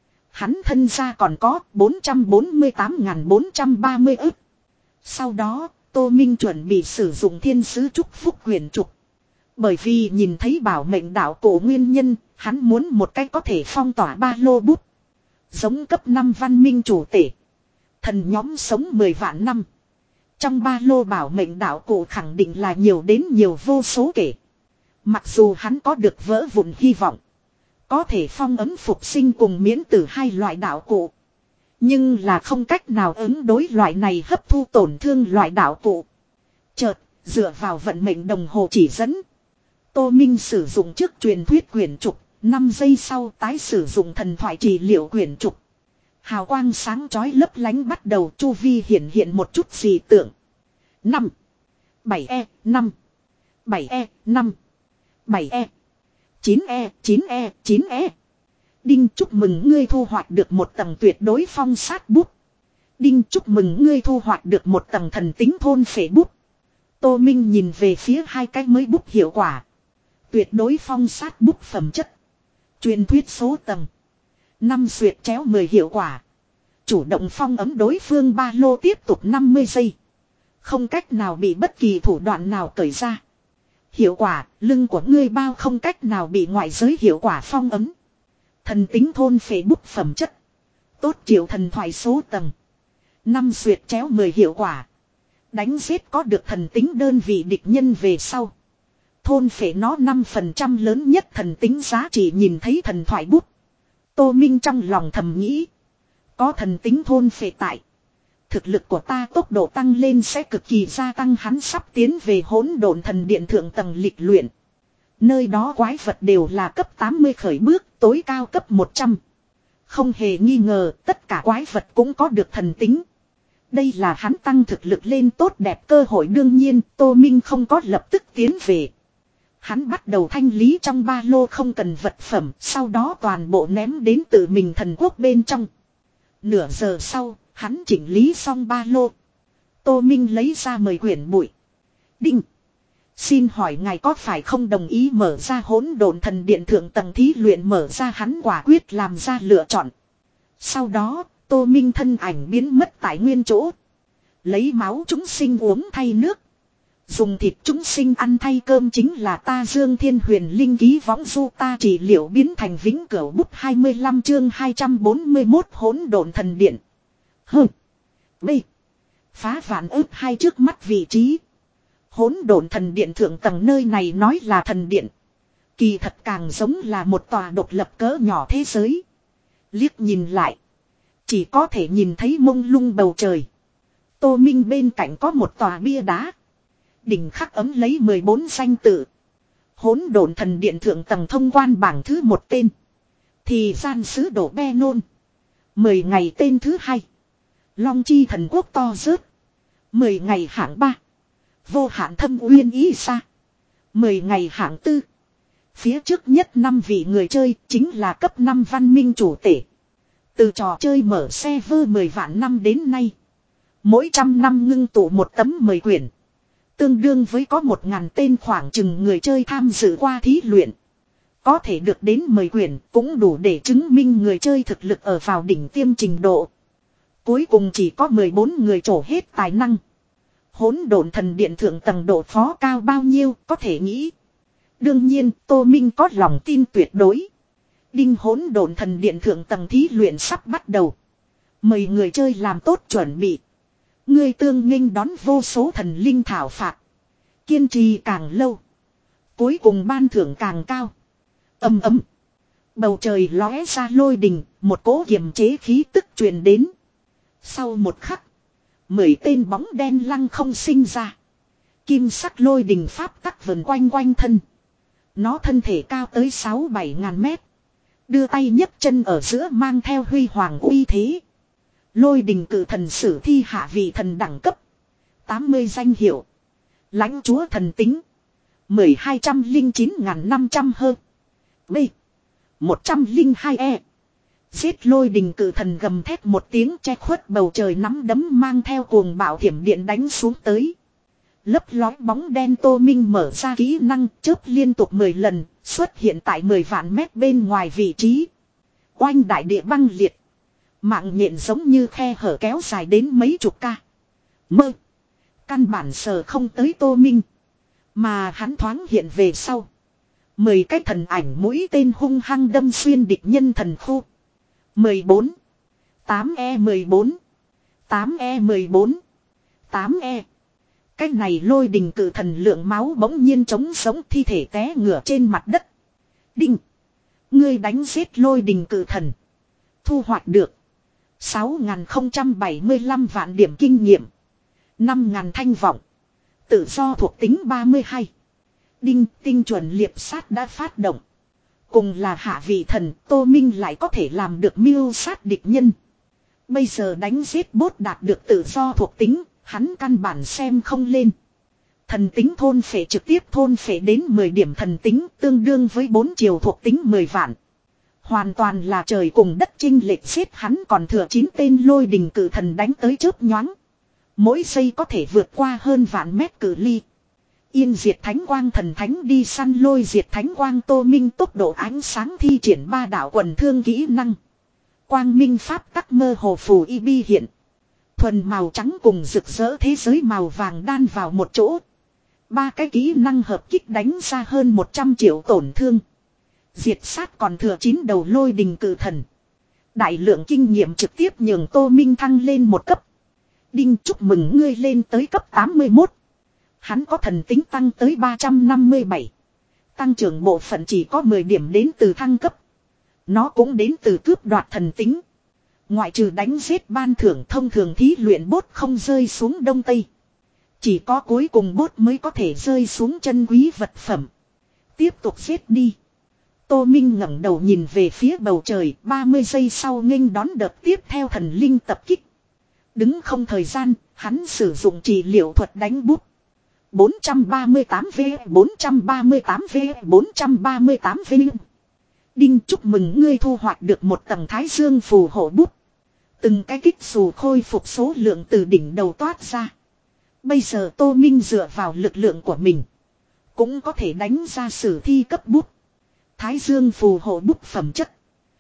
Hắn thân ra còn có bốn trăm bốn mươi tám nghìn bốn trăm ba mươi ức. Sau đó, Tô Minh chuẩn bị sử dụng thiên sứ chúc phúc huyền trục. Bởi vì nhìn thấy bảo mệnh đạo cổ nguyên nhân, hắn muốn một cách có thể phong tỏa ba lô bút. Giống cấp năm văn minh chủ tể. Thần nhóm sống mười vạn năm. Trong ba lô bảo mệnh đạo cổ khẳng định là nhiều đến nhiều vô số kể. Mặc dù hắn có được vỡ vụn hy vọng. Có thể phong ấm phục sinh cùng miễn tử hai loại đạo cụ. Nhưng là không cách nào ứng đối loại này hấp thu tổn thương loại đạo cụ. Chợt, dựa vào vận mệnh đồng hồ chỉ dẫn. Tô Minh sử dụng trước truyền thuyết quyển trục, năm giây sau tái sử dụng thần thoại trị liệu quyển trục. Hào quang sáng chói lấp lánh bắt đầu chu vi hiện hiện một chút dị tượng. năm, bảy E, năm, bảy E, năm, bảy E. chín E, chín E, chín E. Đinh chúc mừng ngươi thu hoạch được một tầng tuyệt đối phong sát bút. Đinh chúc mừng ngươi thu hoạch được một tầng thần tính thôn phệ bút. Tô Minh nhìn về phía hai cái mới bút hiệu quả. Tuyệt đối phong sát bút phẩm chất. Truyền thuyết số tầng. Năm xuyệt chéo mười hiệu quả. Chủ động phong ấm đối phương ba lô tiếp tục năm mươi giây. Không cách nào bị bất kỳ thủ đoạn nào cởi ra. Hiệu quả, lưng của ngươi bao không cách nào bị ngoại giới hiệu quả phong ấm. Thần tính thôn phệ bút phẩm chất. Tốt triệu thần thoại số tầng. Năm xuyệt chéo mười hiệu quả. Đánh giết có được thần tính đơn vị địch nhân về sau. Thôn phệ nó năm phần trăm lớn nhất thần tính giá trị nhìn thấy thần thoại bút. Tô Minh trong lòng thầm nghĩ. Có thần tính thôn phệ tại. Thực lực của ta tốc độ tăng lên sẽ cực kỳ gia tăng, hắn sắp tiến về hỗn độn thần điện thượng tầng lịch luyện. Nơi đó quái vật đều là cấp tám mươi khởi bước, tối cao cấp một trăm. Không hề nghi ngờ, tất cả quái vật cũng có được thần tính. Đây là hắn tăng thực lực lên tốt đẹp cơ hội, đương nhiên Tô Minh không có lập tức tiến về. Hắn bắt đầu thanh lý trong ba lô không cần vật phẩm, sau đó toàn bộ ném đến tự mình thần quốc bên trong. Nửa giờ sau, hắn chỉnh lý xong ba lô. Tô Minh lấy ra mười quyển bụi. Đinh. Xin hỏi ngài có phải không đồng ý mở ra hỗn độn thần điện thượng tầng thí luyện, mở ra hắn quả quyết làm ra lựa chọn. Sau đó, Tô Minh thân ảnh biến mất tại nguyên chỗ. Lấy máu chúng sinh uống thay nước. Dùng thịt chúng sinh ăn thay cơm chính là ta Dương Thiên Huyền Linh ký võng du ta trị liệu biến thành vĩnh cửu bút hai mươi lăm chương hai trăm bốn mươi mốt hỗn độn thần điện. Hơ. B. Phá vạn ước hai trước mắt vị trí. Hỗn độn thần điện thượng tầng, nơi này nói là thần điện. Kỳ thật càng giống là một tòa độc lập cỡ nhỏ thế giới. Liếc nhìn lại. Chỉ có thể nhìn thấy mông lung bầu trời. Tô Minh bên cạnh có một tòa bia đá. Đỉnh khắc ấm lấy mười bốn danh tự. Hỗn độn thần điện thượng tầng thông quan bảng thứ một tên. Thì gian sứ đổ be nôn. Mười ngày tên thứ hai. Long chi thần quốc to rớt. Mười ngày hạng ba. Vô hạn thâm uyên ý xa. Mười ngày hạng tư. Phía trước nhất năm vị người chơi chính là cấp năm văn minh chủ tể. Từ trò chơi mở server mười vạn năm đến nay. Mỗi trăm năm ngưng tụ một tấm mười quyển. Tương đương với có một ngàn tên khoảng chừng người chơi tham dự qua thí luyện. Có thể được đến mười quyển cũng đủ để chứng minh người chơi thực lực ở vào đỉnh tiêm trình độ. Cuối cùng chỉ có mười bốn người trổ hết tài năng. Hỗn độn thần điện thượng tầng độ phó cao bao nhiêu có thể nghĩ. Đương nhiên Tô Minh có lòng tin tuyệt đối. Đinh, hỗn độn thần điện thượng tầng thí luyện sắp bắt đầu. Mời người chơi làm tốt chuẩn bị. Ngươi tương nghênh đón vô số thần linh thảo phạt. Kiên trì càng lâu. Cuối cùng ban thưởng càng cao. Âm ấm. Bầu trời lóe ra lôi đình. Một cỗ kiềm chế khí tức truyền đến. Sau một khắc. Mười tên bóng đen lăng không sinh ra. Kim sắc lôi đình pháp tắc vần quanh quanh thân. Nó thân thể cao tới sáu bảy ngàn mét. Đưa tay nhấc chân ở giữa mang theo huy hoàng uy thế. Lôi đình cử thần sử thi hạ vị thần đẳng cấp. tám mươi danh hiệu. Lãnh chúa thần tính. Mười hai trăm linh chín ngàn năm trăm hơ. B. Một trăm linh hai e. Giết lôi đình cử thần gầm thét một tiếng che khuất bầu trời, nắm đấm mang theo cuồng bạo thiểm điện đánh xuống tới. Lấp lói bóng đen Tô Minh mở ra kỹ năng chớp liên tục mười lần, xuất hiện tại mười vạn mét bên ngoài vị trí. Oanh đại địa băng liệt. Mạng nhện giống như khe hở kéo dài đến mấy chục ca. Mơ. Căn bản sờ không tới Tô Minh. Mà hắn thoáng hiện về sau. Mười cái thần ảnh mũi tên hung hăng đâm xuyên địch nhân thần khu. mười bốn. tám e mười bốn. tám e mười bốn. tám e. Cái này lôi đình cử thần lượng máu bỗng nhiên trống sống, thi thể té ngửa trên mặt đất. Đinh. Ngươi đánh giết lôi đình cử thần. Thu hoạch được sáu nghìn không trăm bảy mươi lăm vạn điểm kinh nghiệm. năm nghìn thanh vọng. Tự do thuộc tính ba mươi hai. Đinh, tinh chuẩn liệp sát đã phát động. Cùng là hạ vị thần, Tô Minh lại có thể làm được mưu sát địch nhân. Bây giờ đánh giết bốt đạt được tự do thuộc tính, hắn căn bản xem không lên. Thần tính thôn phệ trực tiếp thôn phệ đến mười điểm thần tính, tương đương với bốn chiều thuộc tính mười vạn. Hoàn toàn là trời cùng đất chênh lệch, giết hắn còn thừa chín tên lôi đình cử thần đánh tới chớp nhoáng. Mỗi giây có thể vượt qua hơn vạn mét cự ly. Yên diệt thánh quang thần thánh đi săn lôi diệt thánh quang Tô Minh tốc độ ánh sáng thi triển ba đạo quần thương kỹ năng. Quang minh pháp tắc mơ hồ phù y bi hiện. Thuần màu trắng cùng rực rỡ thế giới màu vàng đan vào một chỗ. Ba cái kỹ năng hợp kích đánh ra hơn một trăm triệu tổn thương. Diệt sát còn thừa chín đầu lôi đình cử thần. Đại lượng kinh nghiệm trực tiếp nhường Tô Minh thăng lên một cấp. Đinh chúc mừng ngươi lên tới cấp tám mươi mốt. Hắn có thần tính tăng tới ba trăm năm mươi bảy. Tăng trưởng bộ phận chỉ có mười điểm đến từ thăng cấp. Nó cũng đến từ cướp đoạt thần tính. Ngoại trừ đánh giết ban thưởng thông thường thí luyện bốt không rơi xuống đông tây. Chỉ có cuối cùng bốt mới có thể rơi xuống chân quý vật phẩm. Tiếp tục giết đi. Tô Minh ngẩng đầu nhìn về phía bầu trời, ba mươi giây sau nghênh đón đợt tiếp theo thần linh tập kích. Đứng không thời gian, hắn sử dụng trị liệu thuật đánh bút. bốn trăm ba mươi tám V, bốn trăm ba mươi tám V, bốn trăm ba mươi tám V. Đinh chúc mừng ngươi thu hoạch được một tầng thái dương phù hộ bút. Từng cái kích xù khôi phục số lượng từ đỉnh đầu toát ra. Bây giờ Tô Minh dựa vào lực lượng của mình. Cũng có thể đánh ra sử thi cấp bút. Thái dương phù hộ bút phẩm chất.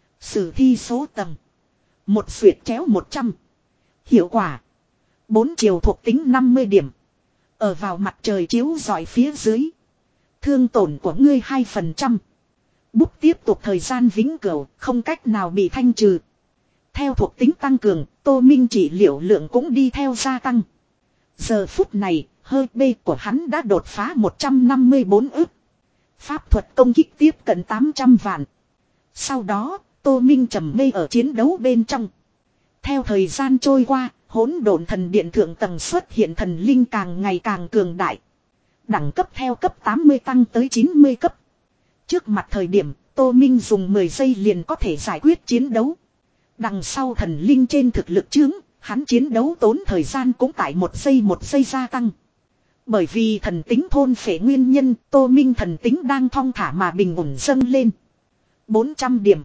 Sử thi số tầng. Một xuyệt chéo một trăm. Hiệu quả. Bốn chiều thuộc tính năm mươi điểm. Ở vào mặt trời chiếu rọi phía dưới. Thương tổn của ngươi hai phần trăm. Bút tiếp tục thời gian vĩnh cửu, không cách nào bị thanh trừ. Theo thuộc tính tăng cường, Tô Minh trị liệu lượng cũng đi theo gia tăng. Giờ phút này, hơi bê của hắn đã đột phá một trăm năm mươi bốn ức. Pháp thuật công kích tiếp cận tám trăm vạn. Sau đó, Tô Minh trầm mê ở chiến đấu bên trong. Theo thời gian trôi qua, hỗn độn thần điện thượng tầng xuất hiện thần linh càng ngày càng cường đại. Đẳng cấp theo cấp tám mươi tăng tới chín mươi cấp. Trước mặt thời điểm, Tô Minh dùng mười giây liền có thể giải quyết chiến đấu. Đằng sau thần linh trên thực lực chướng, hắn chiến đấu tốn thời gian cũng tại một giây một giây gia tăng. Bởi vì thần tính thôn phệ nguyên nhân, Tô Minh thần tính đang thong thả mà bình ổn dâng lên. bốn trăm điểm,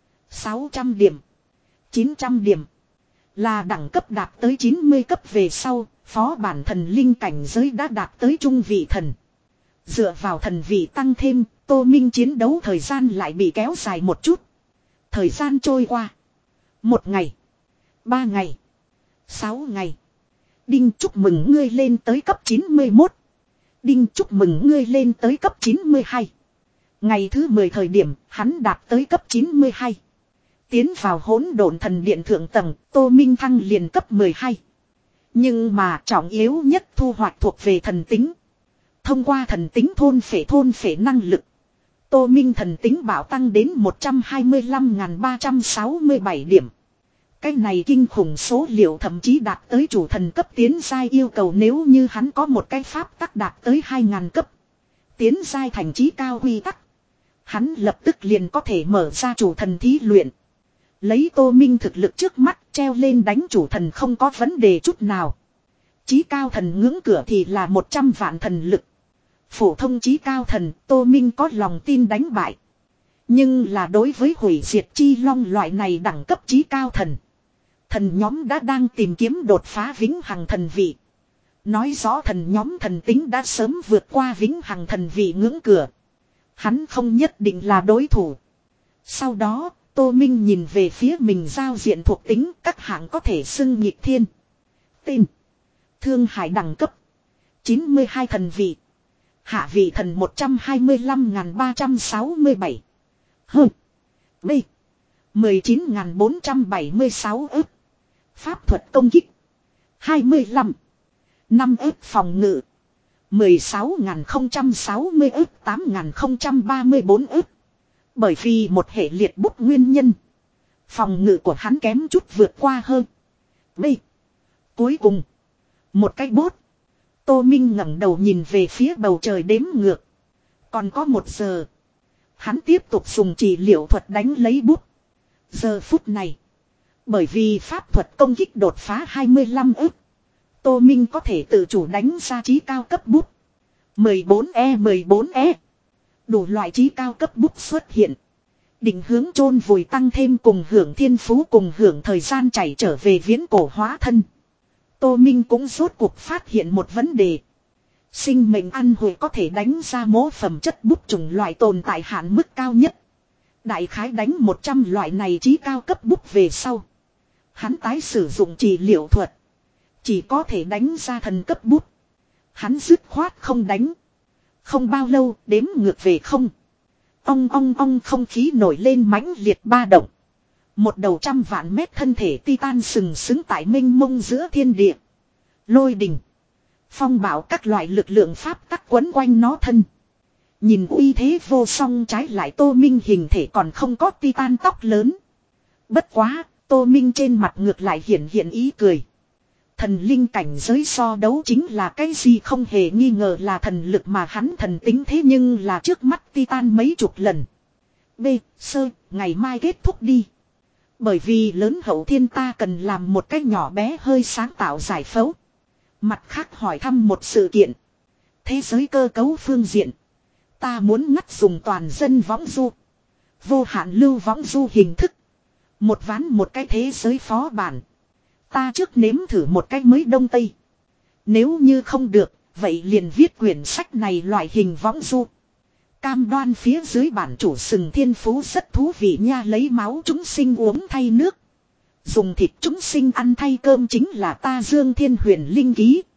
sáu trăm điểm, chín trăm điểm. Là đẳng cấp đạt tới chín mươi cấp về sau, phó bản thần linh cảnh giới đã đạt tới trung vị thần. Dựa vào thần vị tăng thêm, Tô Minh chiến đấu thời gian lại bị kéo dài một chút. Thời gian trôi qua. Một ngày. Ba ngày. Sáu ngày. Đinh chúc mừng ngươi lên tới cấp chín mươi mốt. Đinh chúc mừng ngươi lên tới cấp chín mươi hai. Ngày thứ mười thời điểm, hắn đạt tới cấp chín mươi hai. Tiến vào hỗn độn thần điện thượng tầng, Tô Minh thăng liền cấp mười hai. Nhưng mà trọng yếu nhất thu hoạch thuộc về thần tính. Thông qua thần tính thôn phệ thôn phệ năng lực. Tô Minh thần tính bảo tăng đến một trăm hai mươi lăm nghìn ba trăm sáu mươi bảy điểm. Cái này kinh khủng số liệu thậm chí đạt tới chủ thần cấp tiến giai yêu cầu nếu như hắn có một cái pháp tắc đạt tới hai nghìn cấp. Tiến giai thành chí cao quy tắc. Hắn lập tức liền có thể mở ra chủ thần thí luyện. Lấy Tô Minh thực lực trước mắt treo lên đánh chủ thần không có vấn đề chút nào. Chí cao thần ngưỡng cửa thì là một trăm vạn thần lực. Phổ thông chí cao thần Tô Minh có lòng tin đánh bại. Nhưng là đối với hủy diệt chi long loại này đẳng cấp chí cao thần. Thần nhóm đã đang tìm kiếm đột phá vĩnh hằng thần vị. Nói rõ thần nhóm thần tính đã sớm vượt qua vĩnh hằng thần vị ngưỡng cửa. Hắn không nhất định là đối thủ. Sau đó, Tô Minh nhìn về phía mình giao diện thuộc tính các hạng có thể xưng nhịp thiên. Tên. Thương hải đẳng cấp. chín mươi hai thần vị. Hạ vị thần một trăm hai mươi lăm nghìn ba trăm sáu mươi bảy. Hừ. B. mười chín nghìn bốn trăm bảy mươi sáu ức. Pháp thuật công kích. hai mươi lăm. năm ức phòng ngự. mười sáu nghìn không trăm sáu mươi ức tám nghìn không trăm ba mươi bốn ức. Bởi vì một hệ liệt bút nguyên nhân. Phòng ngự của hắn kém chút vượt qua hơn. B. Cuối cùng. Một cái bốt. Tô Minh ngẩng đầu nhìn về phía bầu trời đếm ngược. Còn có một giờ. Hắn tiếp tục dùng trị liệu thuật đánh lấy bút. Giờ phút này. Bởi vì pháp thuật công kích đột phá hai mươi lăm ức. Tô Minh có thể tự chủ đánh ra chí cao cấp bút. mười bốn E mười bốn E. Đủ loại chí cao cấp bút xuất hiện. Định hướng chôn vùi tăng thêm cùng hưởng thiên phú cùng hưởng thời gian chảy trở về viễn cổ hóa thân. Tô Minh cũng rốt cuộc phát hiện một vấn đề. Sinh mệnh ăn hồi có thể đánh ra mố phẩm chất bút chủng loại tồn tại hạn mức cao nhất. Đại khái đánh một trăm loại này chí cao cấp bút về sau. Hắn tái sử dụng trị liệu thuật. Chỉ có thể đánh ra thần cấp bút. Hắn dứt khoát không đánh. Không bao lâu đếm ngược về không. Ong ong ong không khí nổi lên mãnh liệt ba động. Một đầu trăm vạn mét thân thể titan sừng sững tại mênh mông giữa thiên địa. Lôi đình. Phong bạo các loại lực lượng pháp tắc quấn quanh nó thân. Nhìn uy thế vô song trái lại Tô Minh hình thể còn không có titan tóc lớn. Bất quá, Tô Minh trên mặt ngược lại hiện hiện ý cười. Thần linh cảnh giới so đấu chính là cái gì không hề nghi ngờ là thần lực mà hắn thần tính thế nhưng là trước mắt titan mấy chục lần. B. Sơ, ngày mai kết thúc đi. Bởi vì lớn hậu thiên ta cần làm một cái nhỏ bé hơi sáng tạo giải phẫu. Mặt khác hỏi thăm một sự kiện. Thế giới cơ cấu phương diện. Ta muốn ngắt dùng toàn dân võng du. Vô hạn lưu võng du hình thức. Một ván một cái thế giới phó bản. Ta trước nếm thử một cái mới đông tây. Nếu như không được, vậy liền viết quyển sách này loại hình võng du. Cam đoan phía dưới bản chủ sừng thiên phú rất thú vị nha, lấy máu chúng sinh uống thay nước. Dùng thịt chúng sinh ăn thay cơm chính là ta Dương Thiên Huyền linh ký.